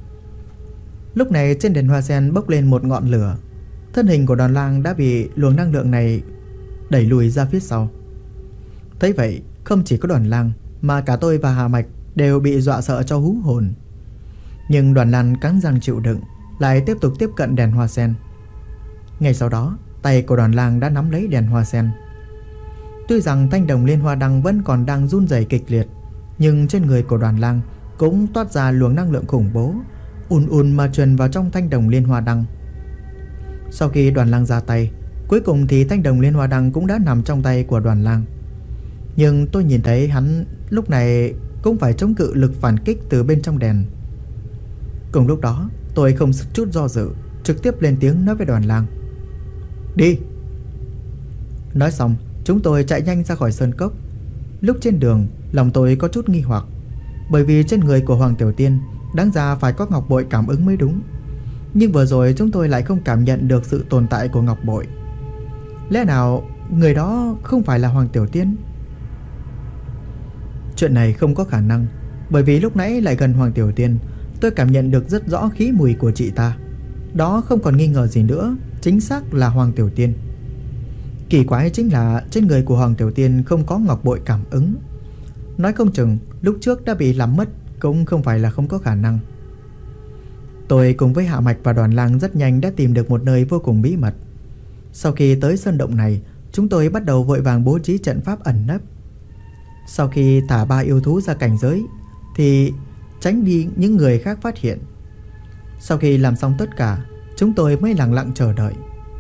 Lúc này trên đèn hoa sen bốc lên một ngọn lửa. Thân hình của Đoàn Lang đã bị luồng năng lượng này đẩy lùi ra phía sau. Thấy vậy, không chỉ có Đoàn Lang mà cả tôi và Hà Mạch đều bị dọa sợ cho hú hồn. Nhưng Đoàn Lang cắn răng chịu đựng, lại tiếp tục tiếp cận đèn hoa sen. Ngay sau đó, tay của Đoàn Lang đã nắm lấy đèn hoa sen. Tuy rằng thanh đồng liên hoa đăng vẫn còn đang run rẩy kịch liệt, nhưng trên người của Đoàn Lang cũng toát ra luồng năng lượng khủng bố, ùn mà truyền vào trong thanh đồng liên hoa đăng. Sau khi Đoàn Lang ra tay, cuối cùng thì thanh đồng liên hoa đăng cũng đã nằm trong tay của Đoàn Lang. Nhưng tôi nhìn thấy hắn lúc này cũng phải chống cự lực phản kích từ bên trong đèn. Cùng lúc đó, tôi không chút do dự, trực tiếp lên tiếng nói với Đoàn Lang. Đi! Nói xong, chúng tôi chạy nhanh ra khỏi sơn cốc. Lúc trên đường, lòng tôi có chút nghi hoặc, bởi vì trên người của Hoàng Tiểu Tiên đáng ra phải có ngọc bội cảm ứng mới đúng. Nhưng vừa rồi chúng tôi lại không cảm nhận được sự tồn tại của ngọc bội. Lẽ nào người đó không phải là Hoàng Tiểu Tiên? Chuyện này không có khả năng, bởi vì lúc nãy lại gần Hoàng Tiểu Tiên, tôi cảm nhận được rất rõ khí mùi của chị ta. Đó không còn nghi ngờ gì nữa, chính xác là Hoàng Tiểu Tiên. Kỳ quái chính là trên người của Hoàng Tiểu Tiên không có ngọc bội cảm ứng. Nói không chừng lúc trước đã bị làm mất cũng không phải là không có khả năng. Tôi cùng với Hạ Mạch và Đoàn Lang rất nhanh đã tìm được một nơi vô cùng bí mật. Sau khi tới sơn động này, chúng tôi bắt đầu vội vàng bố trí trận pháp ẩn nấp. Sau khi thả 3 yêu thú ra cảnh giới thì tránh đi những người khác phát hiện. Sau khi làm xong tất cả, chúng tôi mới lặng lặng chờ đợi.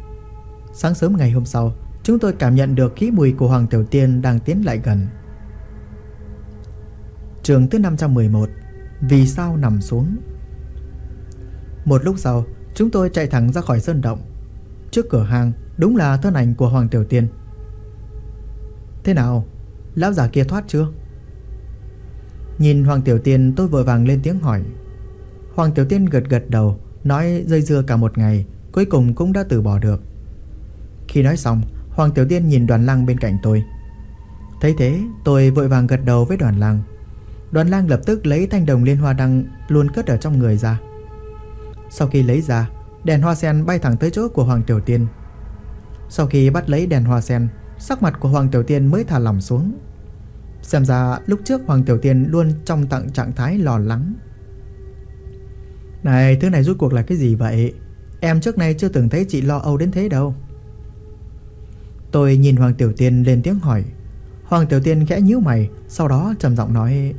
Sáng sớm ngày hôm sau, chúng tôi cảm nhận được khí mùi của Hoàng Tiểu Tiên đang tiến lại gần. Chương thứ 511. Vì sao nằm xuống. Một lúc sau, chúng tôi chạy thẳng ra khỏi sơn động. Trước cửa hàng đúng là thân ảnh của Hoàng Tiểu Tiên. Thế nào, lão già kia thoát chưa? Nhìn Hoàng Tiểu Tiên, tôi vội vàng lên tiếng hỏi. Hoàng Tiểu Tiên gật gật đầu, nói dây dưa cả một ngày, cuối cùng cũng đã từ bỏ được. Khi nói xong, Hoàng Tiểu Tiên nhìn Đoàn Lang bên cạnh tôi. Thấy thế, tôi vội vàng gật đầu với Đoàn Lang. Đoàn Lang lập tức lấy thanh đồng liên hoa đăng luôn cất ở trong người ra. Sau khi lấy ra, đèn hoa sen bay thẳng tới chỗ của Hoàng Tiểu Tiên. Sau khi bắt lấy đèn hoa sen, sắc mặt của Hoàng Tiểu Tiên mới thả lỏng xuống. Xem ra lúc trước Hoàng Tiểu Tiên luôn trong trạng thái lo lắng. Này, thứ này rốt cuộc là cái gì vậy? Em trước nay chưa từng thấy chị lo âu đến thế đâu. Tôi nhìn Hoàng Tiểu Tiên lên tiếng hỏi. Hoàng Tiểu Tiên khẽ nhíu mày, sau đó trầm giọng nói: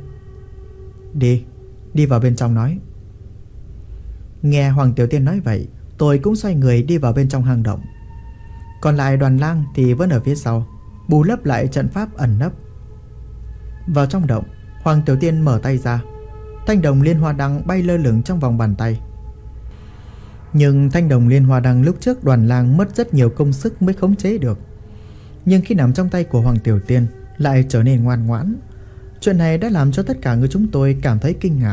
Đi vào bên trong nói. Nghe Hoàng Tiểu Tiên nói vậy, tôi cũng xoay người đi vào bên trong hang động. Còn lại Đoàn Lang thì vẫn ở phía sau, bù lấp lại trận pháp ẩn nấp. Vào trong động, Hoàng Tiểu Tiên mở tay ra. Thanh đồng liên hoa đăng bay lơ lửng trong vòng bàn tay. Nhưng thanh đồng liên hoa đăng lúc trước Đoàn Lang mất rất nhiều công sức mới khống chế được. Nhưng khi nằm trong tay của Hoàng Tiểu Tiên lại trở nên ngoan ngoãn. Chuyện này đã làm cho tất cả người chúng tôi cảm thấy kinh ngạc.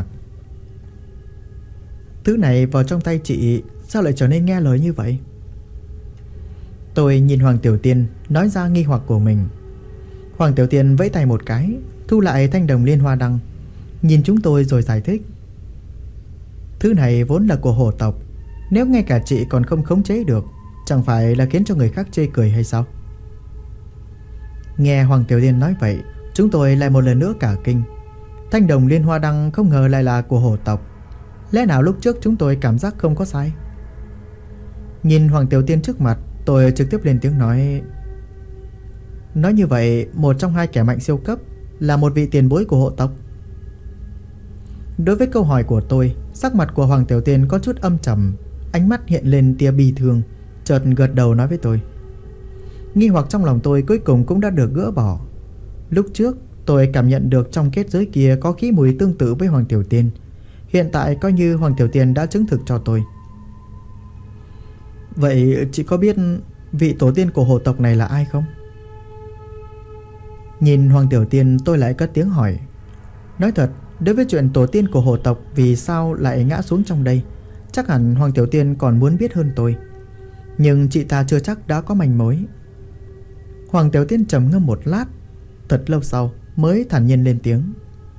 Thứ này vào trong tay chị sao lại trở nên nghe lời như vậy? Tôi nhìn Hoàng Tiểu Tiên, nói ra nghi hoặc của mình. Hoàng Tiểu Tiên vẫy tay một cái, thu lại thanh đồng liên hoa đăng, nhìn chúng tôi rồi giải thích. Thứ này vốn là của hổ tộc, nếu ngay cả chị còn không khống chế được, chẳng phải là khiến cho người khác chê cười hay sao? Nghe Hoàng Tiểu Tiên nói vậy, chúng tôi lại một lần nữa cả kinh. Thanh đồng liên hoa đăng không ngờ lại là của hổ tộc. Lẽ nào lúc trước chúng tôi cảm giác không có sai? Nhìn Hoàng Tiểu Tiên trước mặt, tôi trực tiếp lên tiếng nói. Nói như vậy, một trong hai kẻ mạnh siêu cấp là một vị tiền bối của hộ tộc. Đối với câu hỏi của tôi, sắc mặt của Hoàng Tiểu Tiên có chút âm trầm, ánh mắt hiện lên tia bi thương, chợt gật đầu nói với tôi. Nghi hoặc trong lòng tôi cuối cùng cũng đã được gỡ bỏ. Lúc trước tôi cảm nhận được trong kết giới kia có khí mùi tương tự với Hoàng Tiểu Tiên. Hiện tại coi như Hoàng Tiểu Tiên đã chứng thực cho tôi. Vậy chị có biết vị tổ tiên của hồ tộc này là ai không? Nhìn Hoàng Tiểu Tiên, tôi lại cất tiếng hỏi. Nói thật, đối với chuyện tổ tiên của hồ tộc vì sao lại ngã xuống trong đây, chắc hẳn Hoàng Tiểu Tiên còn muốn biết hơn tôi. Nhưng chị ta chưa chắc đã có manh mối. Hoàng Tiểu Tiên trầm ngâm một lát, thật lâu sau mới thản nhiên lên tiếng.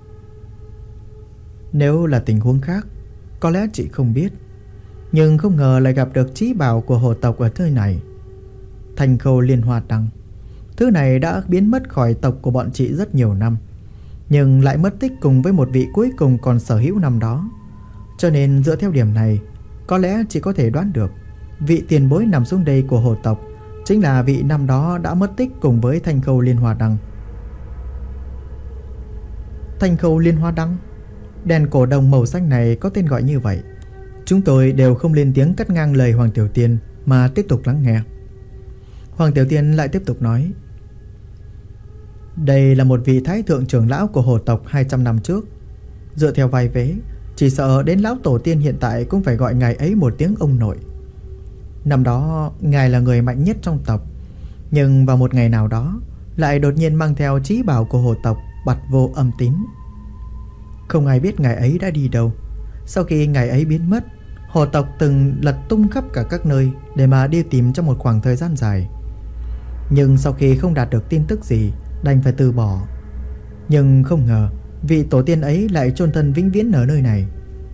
Nếu là tình huống khác, có lẽ chị không biết, nhưng không ngờ lại gặp được chí bảo của hồ tộc ở nơi này. Thanh khâu liên hoa đăng. Thứ này đã biến mất khỏi tộc của bọn chị rất nhiều năm, nhưng lại mất tích cùng với một vị cuối cùng còn sở hữu năm đó. Cho nên dựa theo điểm này, có lẽ chị có thể đoán được vị tiền bối nằm xuống đây của hồ tộc chính là vị năm đó đã mất tích cùng với thanh khâu liên hoa đăng. Thanh khâu liên hoa đăng? Đèn cổ đồng màu xanh này có tên gọi như vậy. Chúng tôi đều không lên tiếng cắt ngang lời Hoàng Tiểu Tiên mà tiếp tục lắng nghe. Hoàng Tiểu Tiên lại tiếp tục nói. Đây là một vị thái thượng trưởng lão của hồ tộc 200 năm trước. Dựa theo vai vế, chỉ sợ đến lão tổ tiên hiện tại cũng phải gọi ngài ấy một tiếng ông nội. Năm đó ngài là người mạnh nhất trong tộc, nhưng vào một ngày nào đó lại đột nhiên mang theo chí bảo của hồ tộc bặt vô âm tín. Không ai biết ngài ấy đã đi đâu. Sau khi ngài ấy biến mất, hồ tộc từng lật tung khắp cả các nơi để mà đi tìm trong một khoảng thời gian dài. Nhưng sau khi không đạt được tin tức gì, đành phải từ bỏ. Nhưng không ngờ vị tổ tiên ấy lại chôn thân vĩnh viễn ở nơi này.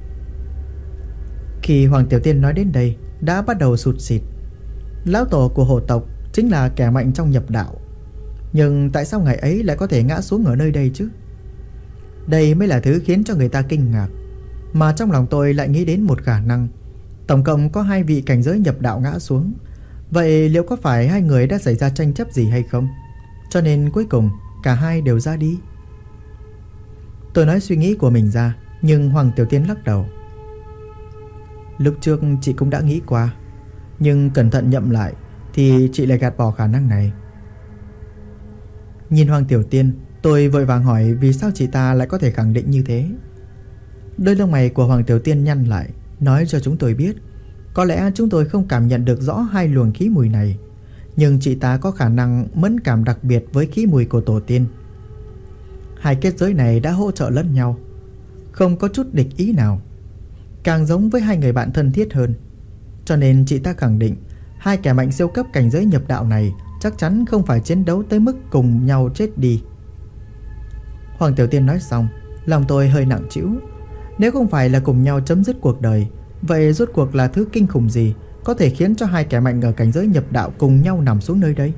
Khi Hoàng Tiểu Tiên nói đến đây, đã bắt đầu sụt sịt. Lão tổ của hồ tộc chính là kẻ mạnh trong nhập đạo, nhưng tại sao ngài ấy lại có thể ngã xuống ở nơi đây chứ? Đây mới là thứ khiến cho người ta kinh ngạc. Mà trong lòng tôi lại nghĩ đến một khả năng. Tổng cộng có 2 vị cảnh giới nhập đạo ngã xuống. Vậy liệu có phải 2 người đã xảy ra tranh chấp gì hay không? Cho nên cuối cùng cả hai đều ra đi. Tôi nói suy nghĩ của mình ra, nhưng Hoàng Tiểu Tiên lắc đầu. Lúc trước chị cũng đã nghĩ qua, nhưng cẩn thận nhậm lại thì chị lại gạt bỏ khả năng này. Nhìn Hoàng Tiểu Tiên, Tôi vội vàng hỏi vì sao chị ta lại có thể khẳng định như thế. Đôi lông mày của Hoàng Tiểu Tiên nhăn lại, nói cho chúng tôi biết có lẽ chúng tôi không cảm nhận được rõ hai luồng khí mùi này, nhưng chị ta có khả năng mẫn cảm đặc biệt với khí mùi của tổ tiên. Hai kết giới này đã hỗ trợ lẫn nhau, không có chút địch ý nào, càng giống với hai người bạn thân thiết hơn. Cho nên chị ta khẳng định hai kẻ mạnh siêu cấp cảnh giới nhập đạo này chắc chắn không phải chiến đấu tới mức cùng nhau chết đi. Hoàng Tiểu Tiên nói xong, lòng tôi hơi nặng trĩu. Nếu không phải là cùng nhau chấm dứt cuộc đời, vậy rốt cuộc là thứ kinh khủng gì có thể khiến cho hai kẻ mạnh ở cảnh giới nhập đạo cùng nhau nằm xuống nơi đây?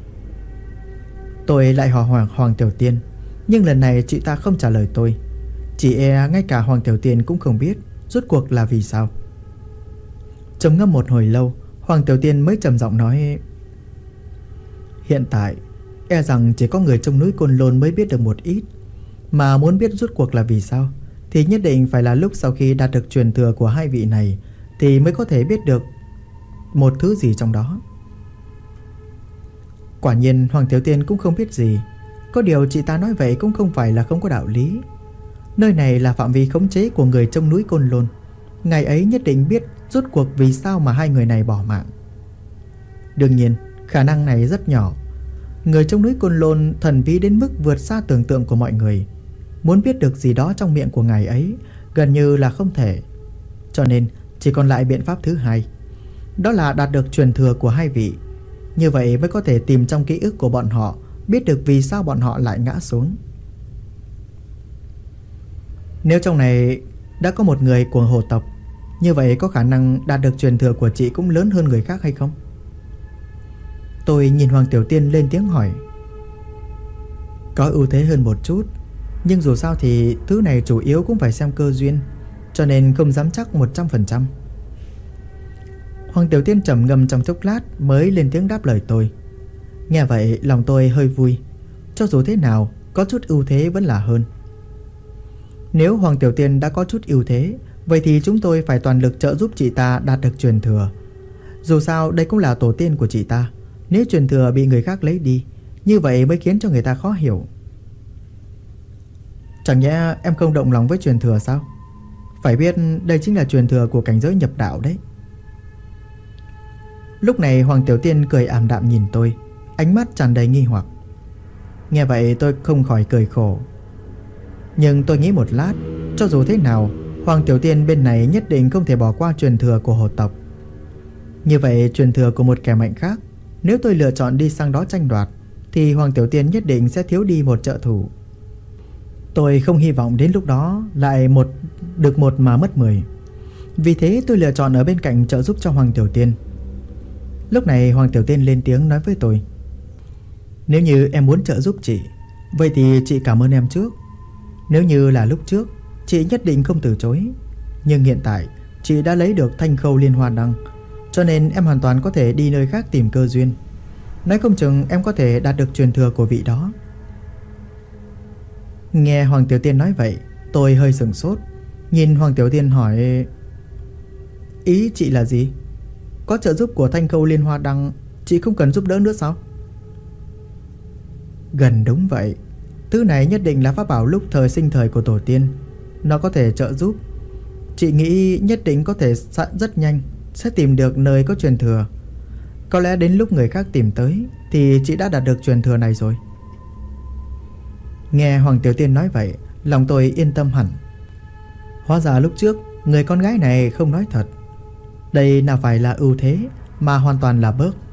Tôi lại hỏi Hoàng Tiểu Tiên, nhưng lần này chị ta không trả lời tôi. Chỉ e ngay cả Hoàng Tiểu Tiên cũng không biết rốt cuộc là vì sao. Trầm ngâm một hồi lâu, Hoàng Tiểu Tiên mới trầm giọng nói: hiện tại e rằng chỉ có người trong núi Côn Lôn mới biết được một ít, mà muốn biết rốt cuộc là vì sao thì nhất định phải là lúc sau khi đạt được truyền thừa của hai vị này thì mới có thể biết được một thứ gì trong đó. Quả nhiên Hoàng Tiểu Tiên cũng không biết gì. Có điều chị ta nói vậy cũng không phải là không có đạo lý. Nơi này là phạm vi khống chế của người trong núi Côn Lôn. Ngài ấy nhất định biết rốt cuộc vì sao mà hai người này bỏ mạng. Đương nhiên khả năng này rất nhỏ. Người trong núi Côn Lôn thần bí đến mức vượt xa tưởng tượng của mọi người. Muốn biết được gì đó trong miệng của ngài ấy gần như là không thể. Cho nên chỉ còn lại biện pháp thứ hai, đó là đạt được truyền thừa của hai vị. Như vậy mới có thể tìm trong ký ức của bọn họ, biết được vì sao bọn họ lại ngã xuống. Nếu trong này đã có một người của hồ tộc, như vậy có khả năng đạt được truyền thừa của chị cũng lớn hơn người khác hay không? Tôi nhìn Hoàng Tiểu Tiên lên tiếng hỏi. Có ưu thế hơn một chút, nhưng dù sao thì thứ này chủ yếu cũng phải xem cơ duyên, cho nên không dám chắc 100%. Hoàng Tiểu Tiên trầm ngâm trong chốc lát mới lên tiếng đáp lời tôi. Nghe vậy lòng tôi hơi vui. Cho dù thế nào, có chút ưu thế vẫn là hơn. Nếu Hoàng Tiểu Tiên đã có chút ưu thế, vậy thì chúng tôi phải toàn lực trợ giúp chị ta đạt được truyền thừa. Dù sao đây cũng là tổ tiên của chị ta. Nếu truyền thừa bị người khác lấy đi, như vậy mới khiến cho người ta khó hiểu. Chẳng nhẽ em không động lòng với truyền thừa sao? Phải biết đây chính là truyền thừa của cảnh giới nhập đạo đấy. Lúc này Hoàng Tiểu Tiên cười ảm đạm nhìn tôi, ánh mắt tràn đầy nghi hoặc. Nghe vậy tôi không khỏi cười khổ. Nhưng tôi nghĩ một lát, cho dù thế nào Hoàng Tiểu Tiên bên này nhất định không thể bỏ qua truyền thừa của hồ tộc. Như vậy truyền thừa của một kẻ mạnh khác, nếu tôi lựa chọn đi sang đó tranh đoạt thì Hoàng Tiểu Tiên nhất định sẽ thiếu đi một trợ thủ. Tôi không hy vọng đến lúc đó lại được một mà mất 10. Vì thế tôi lựa chọn ở bên cạnh trợ giúp cho Hoàng Tiểu Tiên. Lúc này Hoàng Tiểu Tiên lên tiếng nói với tôi: nếu như em muốn trợ giúp chị, vậy thì chị cảm ơn em trước. Nếu như là lúc trước, chị nhất định không từ chối. Nhưng hiện tại chị đã lấy được Thanh Khâu Liên Hoa Đăng, cho nên em hoàn toàn có thể đi nơi khác tìm cơ duyên. Nói không chừng em có thể đạt được truyền thừa của vị đó. Nghe Hoàng Tiểu Tiên nói vậy, tôi hơi sửng sốt. Nhìn Hoàng Tiểu Tiên hỏi: ý chị là gì? Có trợ giúp của Thanh Khâu Liên Hoa Đăng, chị không cần giúp đỡ nữa sao? Gần đúng vậy. Thứ này nhất định là pháp bảo lúc thời sinh thời của tổ tiên. Nó có thể trợ giúp. Chị nghĩ nhất định có thể rất nhanh sẽ tìm được nơi có truyền thừa. Có lẽ đến lúc người khác tìm tới thì chị đã đạt được truyền thừa này rồi. Nghe Hoàng Tiểu Tiên nói vậy, lòng tôi yên tâm hẳn. Hóa ra lúc trước người con gái này không nói thật. Đây nào phải là ưu thế, mà hoàn toàn là bớt.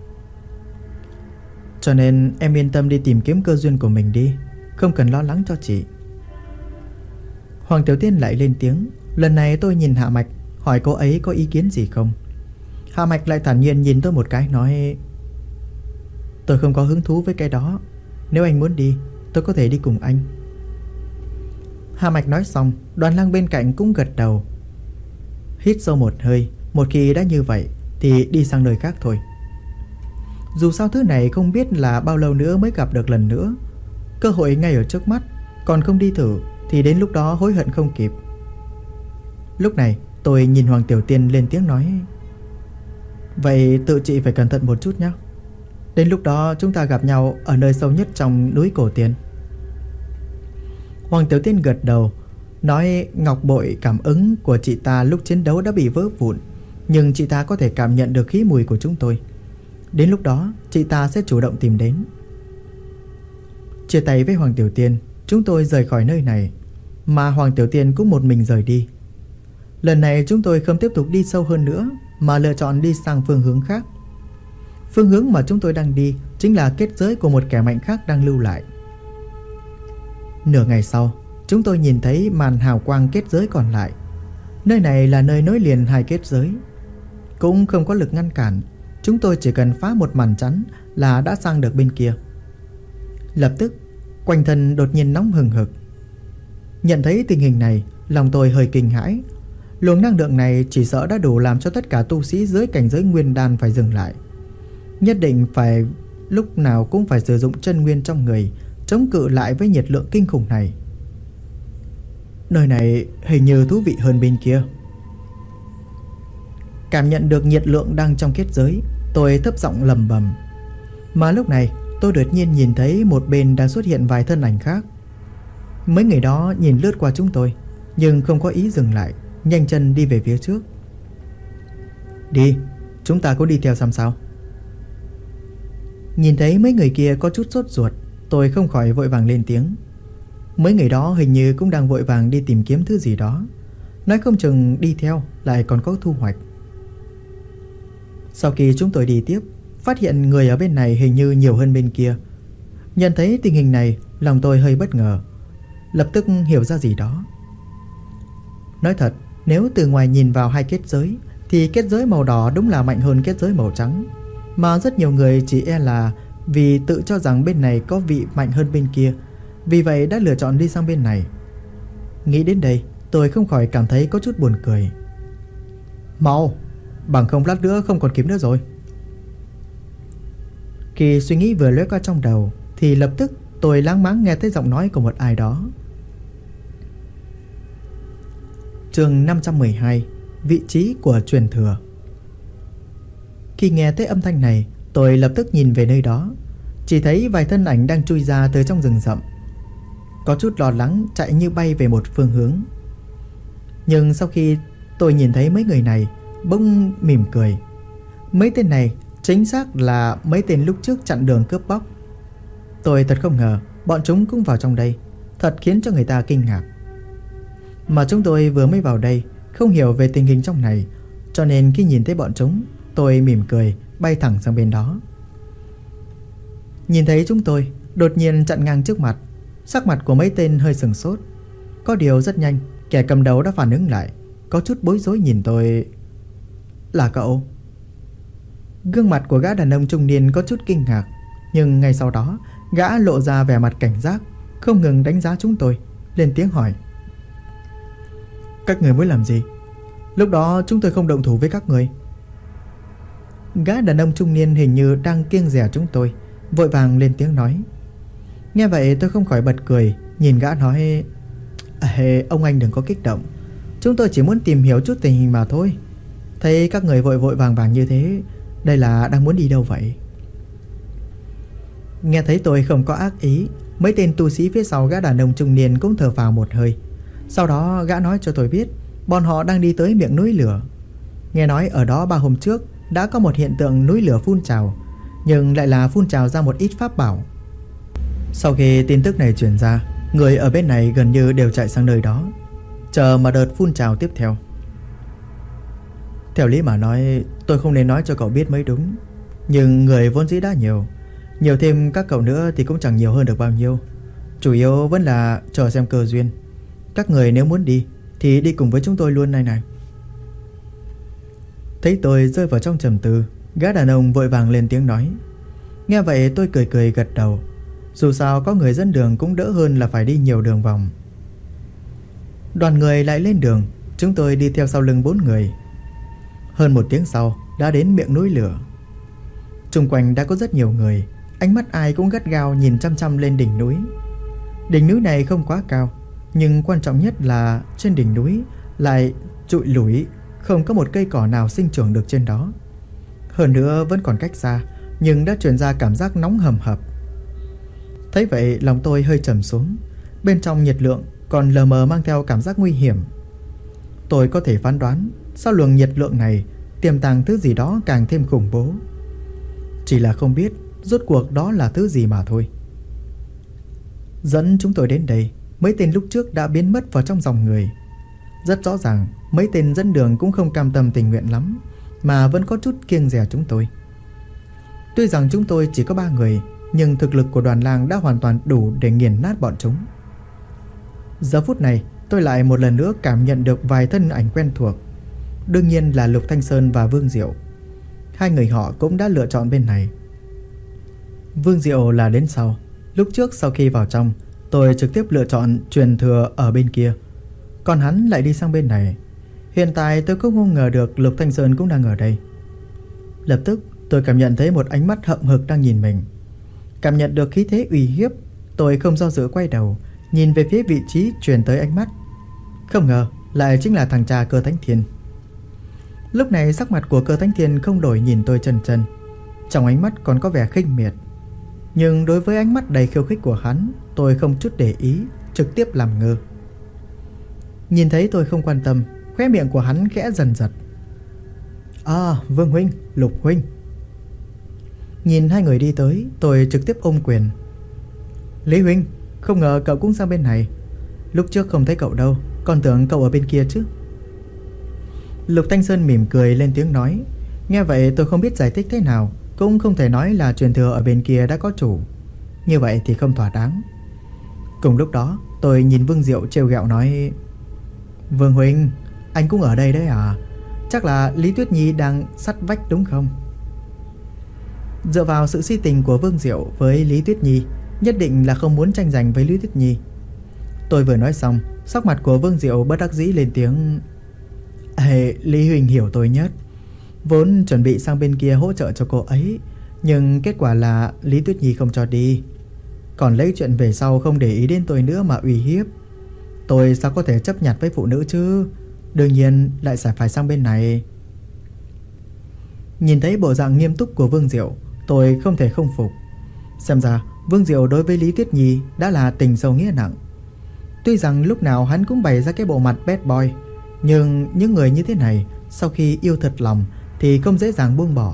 Cho nên em yên tâm đi tìm kiếm cơ duyên của mình đi, không cần lo lắng cho chị. Hoàng Tiểu Tiên lại lên tiếng. Lần này tôi nhìn Hạ Mạch, hỏi cô ấy có ý kiến gì không. Hạ Mạch lại thản nhiên nhìn tôi một cái, nói: tôi không có hứng thú với cái đó. Nếu anh muốn đi, tôi có thể đi cùng anh. Hạ Mạch nói xong, Đoàn Lang bên cạnh cũng gật đầu. Hít sâu một hơi. Một khi đã như vậy thì đi sang nơi khác thôi. Dù sao thứ này không biết là bao lâu nữa mới gặp được lần nữa. Cơ hội ngay ở trước mắt, còn không đi thử thì đến lúc đó hối hận không kịp. Lúc này tôi nhìn Hoàng Tiểu Tiên lên tiếng nói: vậy tự chị phải cẩn thận một chút nhé. Đến lúc đó chúng ta gặp nhau ở nơi sâu nhất trong núi Cổ Tiên. Hoàng Tiểu Tiên gật đầu, nói ngọc bội cảm ứng của chị ta lúc chiến đấu đã bị vỡ vụn, nhưng chị ta có thể cảm nhận được khí mùi của chúng tôi. Đến lúc đó chị ta sẽ chủ động tìm đến. Chia tay với Hoàng Tiểu Tiên, chúng tôi rời khỏi nơi này, mà Hoàng Tiểu Tiên cũng một mình rời đi. Lần này chúng tôi không tiếp tục đi sâu hơn nữa, mà lựa chọn đi sang phương hướng khác. Phương hướng mà chúng tôi đang đi chính là kết giới của một kẻ mạnh khác đang lưu lại. Nửa ngày sau, chúng tôi nhìn thấy màn hào quang kết giới còn lại. Nơi này là nơi nối liền hai kết giới, cũng không có lực ngăn cản. Chúng tôi chỉ cần phá một màn chắn là đã sang được bên kia. Lập tức quanh thân đột nhiên nóng hừng hực. Nhận thấy tình hình này, lòng tôi hơi kinh hãi. Luồng năng lượng này chỉ sợ đã đủ làm cho tất cả tu sĩ dưới cảnh giới nguyên đan phải dừng lại. Nhất định phải lúc nào cũng phải sử dụng chân nguyên trong người chống cự lại với nhiệt lượng kinh khủng này. Nơi này hình như thú vị hơn bên kia. Cảm nhận được nhiệt lượng đang trong kết giới, tôi thấp giọng lẩm bẩm. Mà lúc này tôi đột nhiên nhìn thấy một bên đang xuất hiện vài thân ảnh khác. Mấy người đó nhìn lướt qua chúng tôi, nhưng không có ý dừng lại, nhanh chân đi về phía trước. Đi, chúng ta có đi theo xem sao? Nhìn thấy mấy người kia có chút sốt ruột, tôi không khỏi vội vàng lên tiếng. Mấy người đó hình như cũng đang vội vàng đi tìm kiếm thứ gì đó, nói không chừng đi theo lại còn có thu hoạch. Sau khi chúng tôi đi tiếp, phát hiện người ở bên này hình như nhiều hơn bên kia. Nhận thấy tình hình này, lòng tôi hơi bất ngờ, lập tức hiểu ra gì đó. Nói thật, nếu từ ngoài nhìn vào hai kết giới thì kết giới màu đỏ đúng là mạnh hơn kết giới màu trắng, mà rất nhiều người chỉ e là vì tự cho rằng bên này có vị mạnh hơn bên kia, vì vậy đã lựa chọn đi sang bên này. Nghĩ đến đây, tôi không khỏi cảm thấy có chút buồn cười. Mau, bằng không lát nữa không còn kịp nữa rồi. Khi suy nghĩ vừa lóe qua trong đầu thì lập tức tôi láng máng nghe thấy giọng nói của một ai đó. Chương 512: Vị trí của truyền thừa. Khi nghe thấy âm thanh này, tôi lập tức nhìn về nơi đó. Chỉ thấy vài thân ảnh đang chui ra từ trong rừng rậm, có chút lo lắng chạy như bay về một phương hướng. Nhưng sau khi tôi nhìn thấy mấy người này, bỗng mỉm cười. Mấy tên này chính xác là mấy tên lúc trước chặn đường cướp bóc. Tôi thật không ngờ bọn chúng cũng vào trong đây, thật khiến cho người ta kinh ngạc. Mà chúng tôi vừa mới vào đây, không hiểu về tình hình trong này, cho nên khi nhìn thấy bọn chúng, tôi mỉm cười bay thẳng sang bên đó. Nhìn thấy chúng tôi đột nhiên chặn ngang trước mặt, sắc mặt của mấy tên hơi sừng sốt. Có điều rất nhanh, kẻ cầm đầu đã phản ứng lại, có chút bối rối nhìn tôi. Là cậu? Gương mặt của gã đàn ông trung niên có chút kinh ngạc, nhưng ngay sau đó gã lộ ra vẻ mặt cảnh giác, không ngừng đánh giá chúng tôi, lên tiếng hỏi. Các người muốn làm gì? Lúc đó chúng tôi không động thủ với các người. Gã đàn ông trung niên hình như đang kiêng dè chúng tôi, vội vàng lên tiếng nói. Nghe vậy tôi không khỏi bật cười, nhìn gã nói. Ông anh đừng có kích động, chúng tôi chỉ muốn tìm hiểu chút tình hình mà thôi. Thấy các người vội vàng vàng như thế, đây là đang muốn đi đâu vậy? Nghe thấy tôi không có ác ý, mấy tên tu sĩ phía sau gã đàn ông trung niên cũng thở phào một hơi. Sau đó gã nói cho tôi biết bọn họ đang đi tới miệng núi lửa. Nghe nói ở đó 3 hôm trước đã có một hiện tượng núi lửa phun trào, nhưng lại là phun trào ra một ít pháp bảo. Sau khi tin tức này truyền ra, người ở bên này gần như đều chạy sang nơi đó, chờ mà đợt phun trào tiếp theo. Theo lý mà nói, tôi không nên nói cho cậu biết mới đúng, nhưng người vốn dĩ đã nhiều thêm các cậu nữa thì cũng chẳng nhiều hơn được bao nhiêu. Chủ yếu vẫn là chờ xem cơ duyên. Các người nếu muốn đi thì đi cùng với chúng tôi luôn này. Thấy tôi rơi vào trong trầm tư, gã đàn ông vội vàng lên tiếng nói. Nghe vậy tôi cười gật đầu. Dù sao có người dẫn đường cũng đỡ hơn là phải đi nhiều đường vòng. Đoàn người lại lên đường, chúng tôi đi theo sau lưng 4 người. Hơn 1 tiếng sau đã đến miệng núi lửa. Xung quanh đã có rất nhiều người, ánh mắt ai cũng gắt gao nhìn chăm chăm lên đỉnh núi. Đỉnh núi này không quá cao, nhưng quan trọng nhất là trên đỉnh núi lại trụi lủi, không có một cây cỏ nào sinh trưởng được trên đó. Hơn nữa vẫn còn cách xa, nhưng đã truyền ra cảm giác nóng hầm hập. Thấy vậy lòng tôi hơi trầm xuống. Bên trong nhiệt lượng còn lờ mờ mang theo cảm giác nguy hiểm. Tôi có thể phán đoán sau luồng nhiệt lượng này tiềm tàng thứ gì đó càng thêm khủng bố. Chỉ là không biết rốt cuộc đó là thứ gì mà thôi. Dẫn chúng tôi đến đây, mấy tên lúc trước đã biến mất vào trong dòng người. Rất rõ ràng mấy tên dẫn đường cũng không cam tâm tình nguyện lắm, mà vẫn có chút kiêng dè chúng tôi. Tuy rằng chúng tôi chỉ có 3 người, nhưng thực lực của đoàn lang đã hoàn toàn đủ để nghiền nát bọn chúng. Giờ phút này tôi lại một lần nữa cảm nhận được vài thân ảnh quen thuộc. Đương nhiên là Lục Thanh Sơn và Vương Diệu. Hai người họ cũng đã lựa chọn bên này. Vương Diệu là đến sau. Lúc trước sau khi vào trong, tôi trực tiếp lựa chọn truyền thừa ở bên kia, còn hắn lại đi sang bên này. Hiện tại tôi cũng không ngờ được Lục Thanh Sơn cũng đang ở đây. Lập tức tôi cảm nhận thấy một ánh mắt hậm hực đang nhìn mình. Cảm nhận được khí thế uy hiếp, tôi không do dự quay đầu, nhìn về phía vị trí truyền tới ánh mắt. Không ngờ lại chính là thằng cha Cơ Thánh Thiên. Lúc này sắc mặt của Cơ Thánh Thiên không đổi, nhìn tôi chần chừ, trong ánh mắt còn có vẻ khinh miệt. Nhưng đối với ánh mắt đầy khiêu khích của hắn, tôi không chút để ý, trực tiếp làm ngơ. Nhìn thấy tôi không quan tâm, khóe miệng của hắn khẽ dần giật. Vương huynh, Lục huynh. Nhìn hai người đi tới, tôi trực tiếp ôm quyền. Lý huynh, không ngờ cậu cũng sang bên này. Lúc trước không thấy cậu đâu, còn tưởng cậu ở bên kia chứ. Lục Thanh Sơn mỉm cười lên tiếng nói. Nghe vậy tôi không biết giải thích thế nào, cũng không thể nói là truyền thừa ở bên kia đã có chủ. Như vậy thì không thỏa đáng. Cùng lúc đó tôi nhìn Vương Diệu trêu ghẹo nói: Vương huynh, anh cũng ở đây đấy à? Chắc là Lý Tuyết Nhi đang sắt vách đúng không? Dựa vào sự si tình của Vương Diệu với Lý Tuyết Nhi, nhất định là không muốn tranh giành với Lý Tuyết Nhi. Tôi vừa nói xong, sắc mặt của Vương Diệu bất đắc dĩ lên tiếng: Lý huynh hiểu tôi nhất. Vốn chuẩn bị sang bên kia hỗ trợ cho cô ấy, nhưng kết quả là Lý Tuyết Nhi không cho đi, còn lấy chuyện về sau không để ý đến tôi nữa mà uy hiếp. Tôi sao có thể chấp nhặt với phụ nữ chứ? Đương nhiên lại sẽ phải sang bên này. Nhìn thấy bộ dạng nghiêm túc của Vương Diệu, tôi không thể không phục. Xem ra Vương Diệu đối với Lý Tuyết Nhi đã là tình sâu nghĩa nặng. Tuy rằng lúc nào hắn cũng bày ra cái bộ mặt bad boy, nhưng những người như thế này sau khi yêu thật lòng thì không dễ dàng buông bỏ.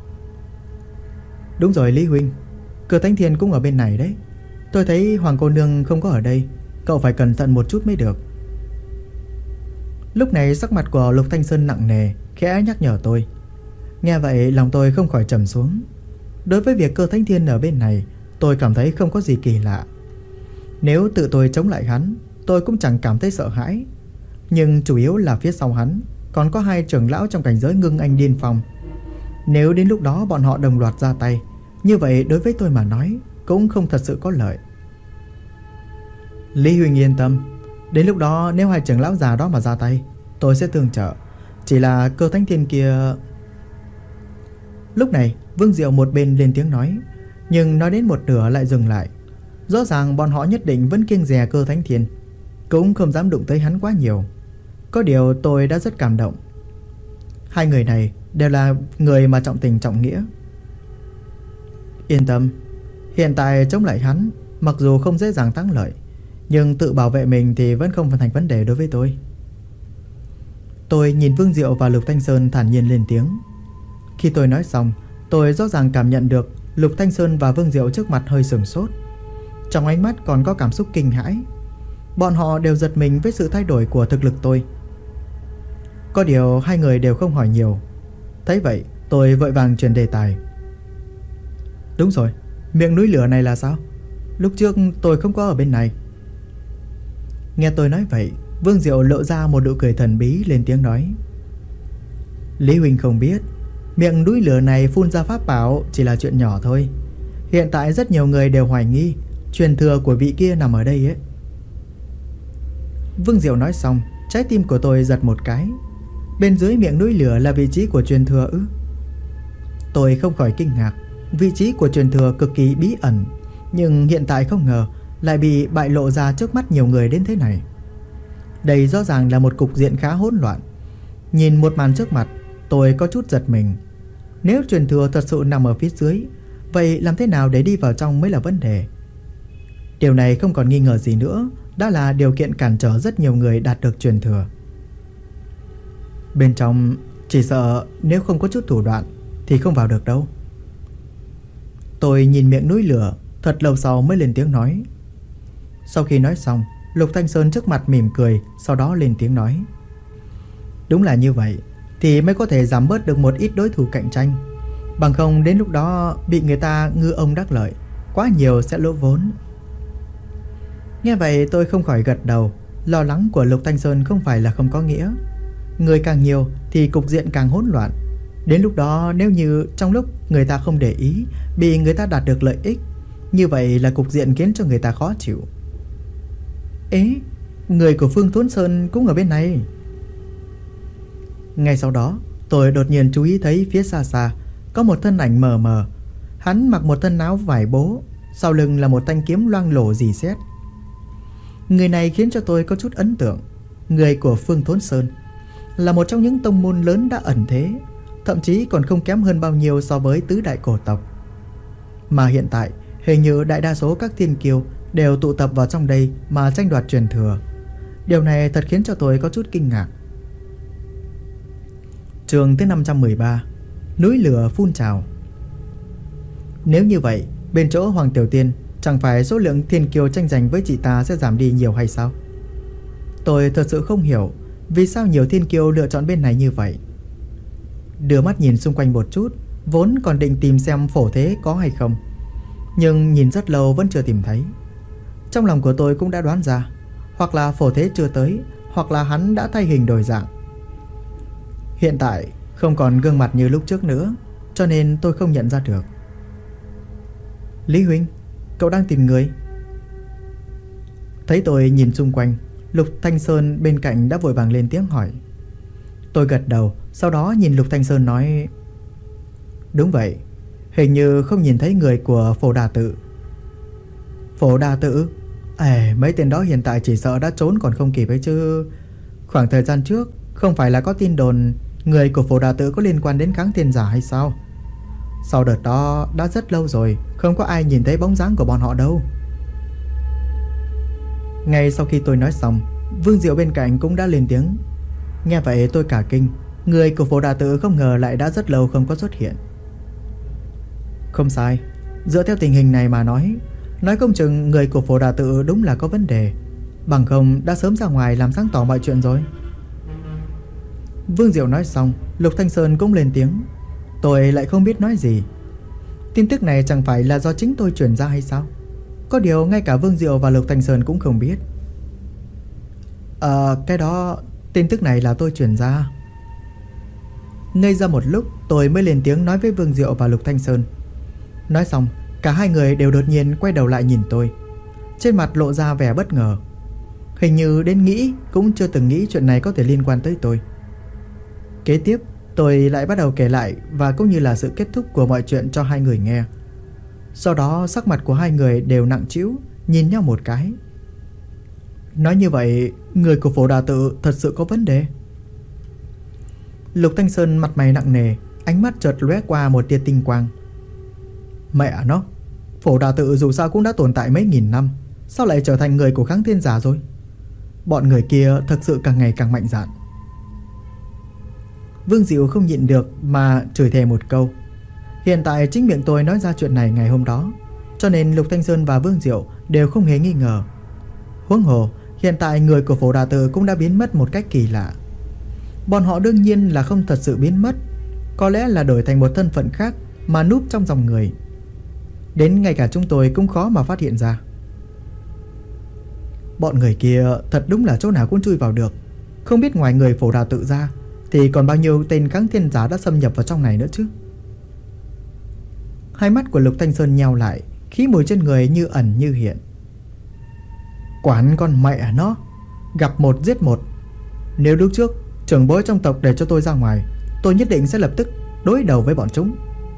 Đúng rồi Lý huynh, Cơ Thánh Thiên cũng ở bên này đấy. Tôi thấy Hoàng cô nương không có ở đây, cậu phải cẩn thận một chút mới được. Lúc này sắc mặt của Lục Thanh Sơn nặng nề, khẽ nhắc nhở tôi. Nghe vậy lòng tôi không khỏi trầm xuống. Đối với việc Cơ Thánh Thiên ở bên này, tôi cảm thấy không có gì kỳ lạ. Nếu tự tôi chống lại hắn, tôi cũng chẳng cảm thấy sợ hãi. Nhưng chủ yếu là phía sau hắn còn có 2 trưởng lão trong cảnh giới ngưng anh điên phong. Nếu đến lúc đó bọn họ đồng loạt ra tay, như vậy đối với tôi mà nói cũng không thật sự có lợi. Lý huynh yên tâm, đến lúc đó nếu 2 trưởng lão già đó mà ra tay, tôi sẽ tương trợ. Chỉ là Cơ Thánh Thiên kia... Lúc này Vương Diệu một bên lên tiếng nói, nhưng nói đến một nửa lại dừng lại. Rõ ràng bọn họ nhất định vẫn kiêng dè Cơ Thánh Thiên, cũng không dám đụng tới hắn quá nhiều. Có điều tôi đã rất cảm động. 2 người này đều là người mà trọng tình trọng nghĩa. Yên tâm, hiện tại chống lại hắn mặc dù không dễ dàng thắng lợi, nhưng tự bảo vệ mình thì vẫn không thành vấn đề đối với tôi. Tôi nhìn Vương Diệu và Lục Thanh Sơn thản nhiên lên tiếng. Khi tôi nói xong, tôi rõ ràng cảm nhận được Lục Thanh Sơn và Vương Diệu trước mặt hơi sửng sốt. Trong ánh mắt còn có cảm xúc kinh hãi. Bọn họ đều giật mình với sự thay đổi của thực lực tôi. Có điều 2 người đều không hỏi nhiều. Thấy vậy tôi vội vàng chuyển đề tài. Đúng rồi, miệng núi lửa này là sao? Lúc trước tôi không có ở bên này. Nghe tôi nói vậy, Vương Diệu lộ ra một nụ cười thần bí lên tiếng nói. Lý huynh không biết, miệng núi lửa này phun ra pháp bảo chỉ là chuyện nhỏ thôi. Hiện tại rất nhiều người đều hoài nghi truyền thừa của vị kia nằm ở đây ấy. Vương Diệu nói xong, trái tim của tôi giật một cái. Bên dưới miệng núi lửa là vị trí của truyền thừa ư? Tôi không khỏi kinh ngạc. Vị trí của truyền thừa cực kỳ bí ẩn, nhưng hiện tại không ngờ lại bị bại lộ ra trước mắt nhiều người đến thế này. Đây rõ ràng là một cục diện khá hỗn loạn. Nhìn một màn trước mặt, tôi có chút giật mình. Nếu truyền thừa thật sự nằm ở phía dưới, vậy làm thế nào để đi vào trong mới là vấn đề. Điều này không còn nghi ngờ gì nữa, đã là điều kiện cản trở rất nhiều người đạt được truyền thừa. Bên trong chỉ sợ nếu không có chút thủ đoạn thì không vào được đâu. Tôi nhìn miệng núi lửa, thật lâu sau mới lên tiếng nói. Sau khi nói xong, Lục Thanh Sơn trước mặt mỉm cười, sau đó lên tiếng nói. Đúng là như vậy, thì mới có thể giảm bớt được một ít đối thủ cạnh tranh. Bằng không đến lúc đó bị người ta ngư ông đắc lợi, quá nhiều sẽ lỗ vốn. Nghe vậy tôi không khỏi gật đầu. Lo lắng của Lục Thanh Sơn không phải là không có nghĩa. Người càng nhiều thì cục diện càng hỗn loạn. Đến lúc đó nếu như trong lúc người ta không để ý, bị người ta đạt được lợi ích, như vậy là cục diện khiến cho người ta khó chịu. Ế, người của Phương Thốn Sơn cũng ở bên này. Ngay sau đó tôi đột nhiên chú ý thấy phía xa xa có một thân ảnh mờ mờ. Hắn mặc một thân áo vải bố, sau lưng là một thanh kiếm loang lổ rỉ sét. Người này khiến cho tôi có chút ấn tượng. Người của Phương Thốn Sơn là một trong những tông môn lớn đã ẩn thế, thậm chí còn không kém hơn bao nhiêu so với tứ đại cổ tộc. Mà hiện tại hình như đại đa số các thiên kiêu đều tụ tập vào trong đây mà tranh đoạt truyền thừa. Điều này thật khiến cho tôi có chút kinh ngạc. Chương thứ 513, núi lửa phun trào. Nếu như vậy, bên chỗ Hoàng Tiểu Tiên chẳng phải số lượng thiên kiêu tranh giành với chị ta sẽ giảm đi nhiều hay sao? Tôi thật sự không hiểu vì sao nhiều thiên kiêu lựa chọn bên này như vậy. Đưa mắt nhìn xung quanh một chút, vốn còn định tìm xem phổ thế có hay không, nhưng nhìn rất lâu vẫn chưa tìm thấy. Trong lòng của tôi cũng đã đoán ra, hoặc là phổ thế chưa tới, hoặc là hắn đã thay hình đổi dạng. Hiện tại không còn gương mặt như lúc trước nữa, cho nên tôi không nhận ra được. Lý huynh, cậu đang tìm người? Thấy tôi nhìn xung quanh, Lục Thanh Sơn bên cạnh đã vội vàng lên tiếng hỏi. Tôi gật đầu, sau đó nhìn Lục Thanh Sơn nói. Đúng vậy, hình như không nhìn thấy người của Phổ Đà Tự. Phổ Đà Tự? Mấy tên đó hiện tại chỉ sợ đã trốn còn không kịp ấy chứ. Khoảng thời gian trước không phải là có tin đồn người của Phổ Đà Tự có liên quan đến Kháng Thiên Giả hay sao? Sau đợt đó đã rất lâu rồi, không có ai nhìn thấy bóng dáng của bọn họ đâu. Ngay sau khi tôi nói xong, Vương Diệu bên cạnh cũng đã lên tiếng. Nghe vậy tôi cả kinh. Người của Phổ Đà Tự không ngờ lại đã rất lâu không có xuất hiện. Không sai, dựa theo tình hình này mà nói không chừng người của Phổ Đà Tự đúng là có vấn đề. Bằng không đã sớm ra ngoài làm sáng tỏ mọi chuyện rồi. Vương Diệu nói xong, Lục Thanh Sơn cũng lên tiếng. Tôi lại không biết nói gì. Tin tức này chẳng phải là do chính tôi truyền ra hay sao? Có điều ngay cả Vương Diệu và Lục Thanh Sơn cũng không biết. Cái đó, tin tức này là tôi truyền ra. Ngây ra một lúc tôi mới lên tiếng nói với Vương Diệu và Lục Thanh Sơn. Nói xong, cả hai người đều đột nhiên quay đầu lại nhìn tôi, trên mặt lộ ra vẻ bất ngờ. Hình như đến nghĩ cũng chưa từng nghĩ chuyện này có thể liên quan tới tôi. Kế tiếp tôi lại bắt đầu kể lại và cũng như là sự kết thúc của mọi chuyện cho hai người nghe. Sau đó sắc mặt của hai người đều nặng trĩu, nhìn nhau một cái. Nói như vậy, người của Phổ Đà Tự thật sự có vấn đề. Lục Thanh Sơn mặt mày nặng nề, ánh mắt chợt lóe qua một tia tinh quang. Mẹ nó, Phổ Đà Tự dù sao cũng đã tồn tại mấy nghìn năm, sao lại trở thành người của Kháng Thiên Giả rồi? Bọn người kia thật sự càng ngày càng mạnh dạn. Vương Diệu không nhịn được mà chửi thề một câu. Hiện tại chính miệng tôi nói ra chuyện này ngày hôm đó, cho nên Lục Thanh Sơn và Vương Diệu đều không hề nghi ngờ. Huống hồ hiện tại người của Phổ Đà Tự cũng đã biến mất một cách kỳ lạ. Bọn họ đương nhiên là không thật sự biến mất, có lẽ là đổi thành một thân phận khác mà núp trong dòng người. Đến ngay cả chúng tôi cũng khó mà phát hiện ra. Bọn người kia thật đúng là chỗ nào cũng chui vào được. Không biết ngoài người Phổ Đà Tự ra thì còn bao nhiêu tên Kháng Thiên Giả đã xâm nhập vào trong này nữa chứ. Hai mắt của Lục Thanh Sơn nheo lại, khí mùi trên người như ẩn như hiện. Quản con mẹ nó, gặp một giết một. Nếu lúc trước trưởng bối trong tộc để cho tôi ra ngoài, tôi nhất định sẽ lập tức đối đầu với bọn chúng.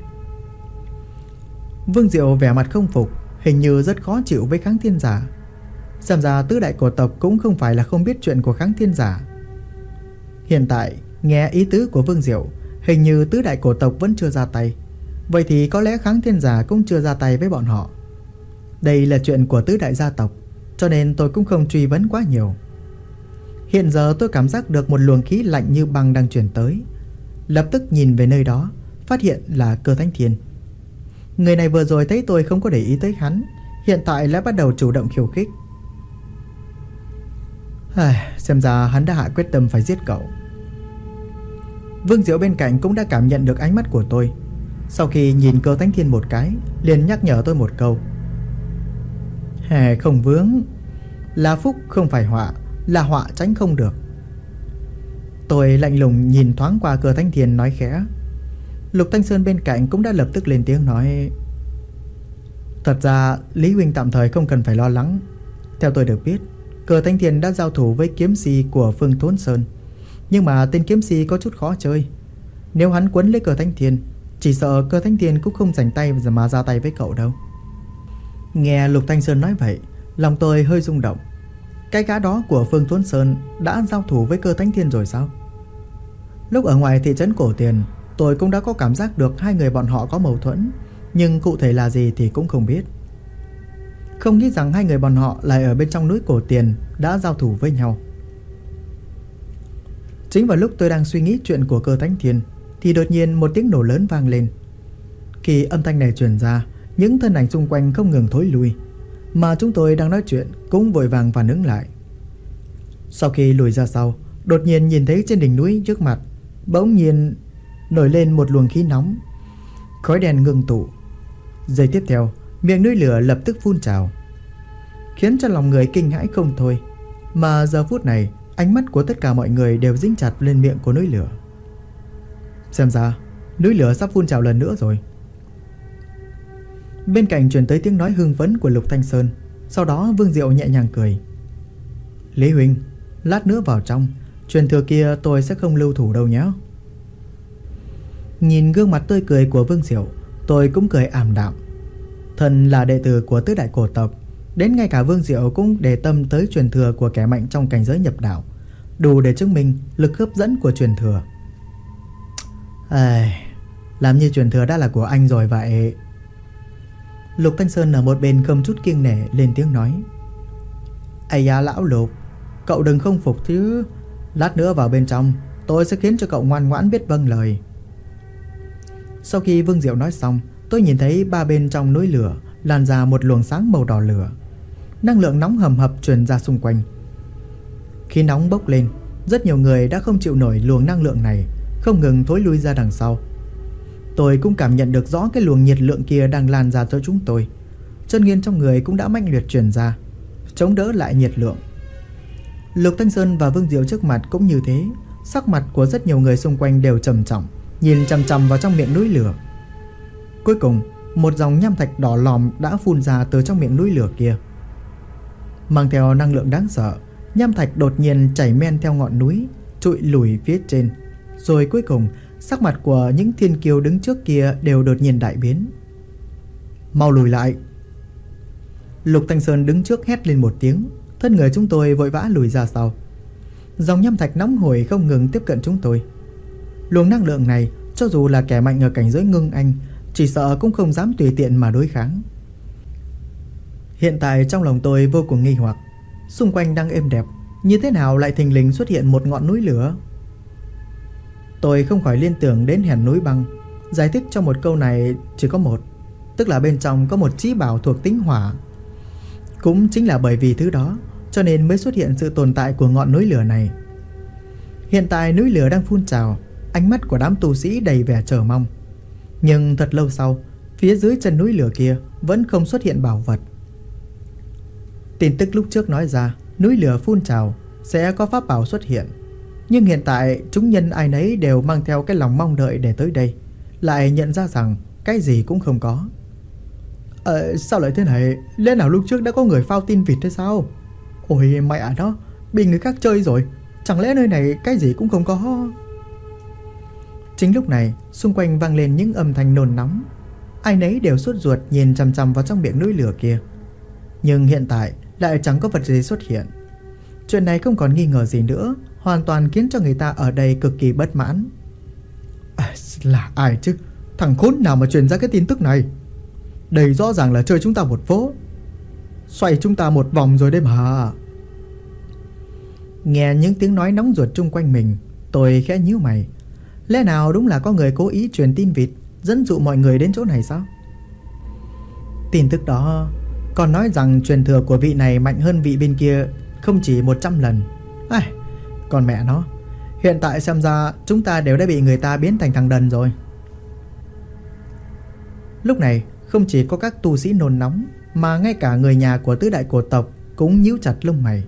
Vương Diệu vẻ mặt không phục, hình như rất khó chịu với Kháng Thiên Giả. Xem ra tứ đại cổ tộc cũng không phải là không biết chuyện của Kháng Thiên Giả. Hiện tại nghe ý tứ của Vương Diệu, hình như tứ đại cổ tộc vẫn chưa ra tay. Vậy thì có lẽ Kháng Thiên Giả cũng chưa ra tay với bọn họ. Đây là chuyện của tứ đại gia tộc, cho nên tôi cũng không truy vấn quá nhiều. Hiện giờ tôi cảm giác được một luồng khí lạnh như băng đang chuyển tới. Lập tức nhìn về nơi đó, phát hiện là Cơ Thánh Thiên. Người này vừa rồi thấy tôi không có để ý tới hắn, hiện tại lại bắt đầu chủ động khiêu khích. Xem ra hắn đã hạ quyết tâm phải giết cậu. Vương Diệu bên cạnh cũng đã cảm nhận được ánh mắt của tôi. Sau khi nhìn Cơ Thánh Thiên một cái, liền nhắc nhở tôi một câu. Không vướng, là phúc không phải họa, là họa tránh không được. Tôi lạnh lùng nhìn thoáng qua Cơ Thánh Thiên nói khẽ. Lục Thanh Sơn bên cạnh cũng đã lập tức lên tiếng nói. Thật ra Lý huynh tạm thời không cần phải lo lắng. Theo tôi được biết, Cơ Thánh Thiên đã giao thủ với kiếm si của Phương Thốn Sơn. Nhưng mà tên kiếm si có chút khó chơi. Nếu hắn quấn lấy Cơ Thánh Thiên, chỉ sợ Cơ Thánh Thiên cũng không rảnh tay mà ra tay với cậu đâu. Nghe Lục Thanh Sơn nói vậy, lòng tôi hơi rung động. Cái gã đó của Phương Thốn Sơn đã giao thủ với Cơ Thánh Thiên rồi sao? Lúc ở ngoài thị trấn Cổ Tiền, tôi cũng đã có cảm giác được hai người bọn họ có mâu thuẫn, nhưng cụ thể là gì thì cũng không biết. Không nghĩ rằng hai người bọn họ lại ở bên trong núi Cổ Tiền đã giao thủ với nhau. Chính vào lúc tôi đang suy nghĩ chuyện của Cơ Thánh Thiên, thì đột nhiên một tiếng nổ lớn vang lên. Khi âm thanh này truyền ra, những thân ảnh xung quanh không ngừng thối lui, mà chúng tôi đang nói chuyện cũng vội vàng phản ứng lại. Sau khi lùi ra sau, đột nhiên nhìn thấy trên đỉnh núi trước mặt bỗng nhiên nổi lên một luồng khí nóng. Khói đen ngưng tụ. Giây tiếp theo, miệng núi lửa lập tức phun trào, khiến cho lòng người kinh hãi không thôi. Mà giờ phút này, ánh mắt của tất cả mọi người đều dính chặt lên miệng của núi lửa. Xem ra núi lửa sắp phun trào lần nữa rồi. Bên cạnh truyền tới tiếng nói hưng phấn của Lục Thanh Sơn. Sau đó Vương Diệu nhẹ nhàng cười. Lý huynh, lát nữa vào trong, truyền thừa kia tôi sẽ không lưu thủ đâu nhé. Nhìn gương mặt tươi cười của Vương Diệu, tôi cũng cười ảm đạm. Thân là đệ tử của tứ đại cổ tộc, đến ngay cả Vương Diệu cũng để tâm tới truyền thừa của kẻ mạnh trong cảnh giới nhập đạo, đủ để chứng minh lực hấp dẫn của truyền thừa. Làm như truyền thừa đã là của anh rồi vậy. Lục Thanh Sơn ở một bên không chút kiêng nể lên tiếng nói. Ây da lão Lục, cậu đừng không phục chứ. Lát nữa vào bên trong, tôi sẽ khiến cho cậu ngoan ngoãn biết vâng lời. Sau khi Vương Diệu nói xong, tôi nhìn thấy ba bên trong núi lửa lan ra một luồng sáng màu đỏ lửa. Năng lượng nóng hầm hập truyền ra xung quanh. Khi nóng bốc lên, rất nhiều người đã không chịu nổi luồng năng lượng này, không ngừng thối lui ra đằng sau. Tôi cũng cảm nhận được rõ cái luồng nhiệt lượng kia đang lan ra cho chúng tôi. Chân nguyên trong người cũng đã mãnh liệt truyền ra, chống đỡ lại nhiệt lượng. Lục Thanh Sơn và Vương Diệu trước mặt cũng như thế. Sắc mặt của rất nhiều người xung quanh đều trầm trọng, nhìn chằm chằm vào trong miệng núi lửa. Cuối cùng, một dòng nham thạch đỏ lòm đã phun ra từ trong miệng núi lửa kia. Mang theo năng lượng đáng sợ, nham thạch đột nhiên chảy men theo ngọn núi, trụi lùi phía trên. Rồi cuối cùng, sắc mặt của những thiên kiêu đứng trước kia đều đột nhiên đại biến. Mau lùi lại. Lục Thanh Sơn đứng trước hét lên một tiếng. Thân người chúng tôi vội vã lùi ra sau. Dòng nham thạch nóng hổi không ngừng tiếp cận chúng tôi. Luồng năng lượng này, cho dù là kẻ mạnh ở cảnh giới ngưng anh, chỉ sợ cũng không dám tùy tiện mà đối kháng. Hiện tại trong lòng tôi vô cùng nghi hoặc. Xung quanh đang êm đẹp, như thế nào lại thình lình xuất hiện một ngọn núi lửa? Tôi không khỏi liên tưởng đến hẻm núi băng. Giải thích cho một câu này chỉ có một, tức là bên trong có một chí bảo thuộc tính hỏa. Cũng chính là bởi vì thứ đó, cho nên mới xuất hiện sự tồn tại của ngọn núi lửa này. Hiện tại núi lửa đang phun trào, ánh mắt của đám tu sĩ đầy vẻ chờ mong. Nhưng thật lâu sau, phía dưới chân núi lửa kia vẫn không xuất hiện bảo vật. Tin tức lúc trước nói ra núi lửa phun trào sẽ có pháp bảo xuất hiện, nhưng hiện tại chúng nhân ai nấy đều mang theo cái lòng mong đợi để tới đây, lại nhận ra rằng cái gì cũng không có. Sao lại thế này? Lẽ nào lúc trước đã có người phao tin vịt hay sao? Ôi mẹ nó, bị người khác chơi rồi. Chẳng lẽ nơi này cái gì cũng không có? Chính lúc này, xung quanh vang lên những âm thanh nôn nóng. Ai nấy đều sốt ruột nhìn chằm chằm vào trong miệng núi lửa kia. Nhưng hiện tại lại chẳng có vật gì xuất hiện. Chuyện này không còn nghi ngờ gì nữa, hoàn toàn khiến cho người ta ở đây cực kỳ bất mãn. Là ai chứ? Thằng khốn nào mà truyền ra cái tin tức này? Đây rõ ràng là chơi chúng ta một vố. xoay chúng ta một vòng rồi đấy mà. Nghe những tiếng nói nóng ruột chung quanh mình, tôi khẽ nhíu mày. Lẽ nào đúng là có người cố ý truyền tin vịt, dẫn dụ mọi người đến chỗ này sao? Tin tức đó còn nói rằng truyền thừa của vị này mạnh hơn vị bên kia không chỉ 100 lần. Còn mẹ nó, hiện tại xem ra chúng ta đều đã bị người ta biến thành thằng đần rồi. Lúc này không chỉ có các tu sĩ nôn nóng, mà ngay cả người nhà của tứ đại cổ tộc cũng nhíu chặt lông mày.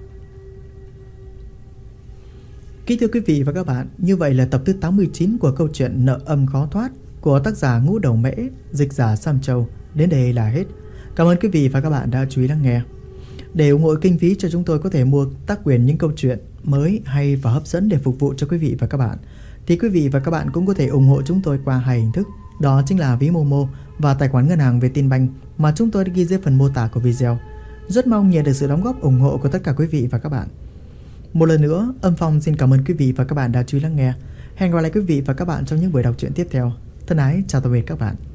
Kính thưa quý vị và các bạn, như vậy là tập thứ 89 của câu chuyện Nợ Âm Khó Thoát của tác giả Ngũ Đầu Mễ, dịch giả Sam Châu đến đây là hết. Cảm ơn quý vị và các bạn đã chú ý lắng nghe. Để ủng hộ kinh phí cho chúng tôi có thể mua tác quyền những câu chuyện mới hay và hấp dẫn để phục vụ cho quý vị và các bạn, thì quý vị và các bạn cũng có thể ủng hộ chúng tôi qua hai hình thức. Đó chính là ví Momo và tài khoản ngân hàng Vietinbank mà chúng tôi đã ghi dưới phần mô tả của video. Rất mong nhận được sự đóng góp ủng hộ của tất cả quý vị và các bạn. Một lần nữa, Âm Phong xin cảm ơn quý vị và các bạn đã chú ý lắng nghe. Hẹn gặp lại quý vị và các bạn trong những buổi đọc truyện tiếp theo. Thân ái chào tạm biệt các bạn.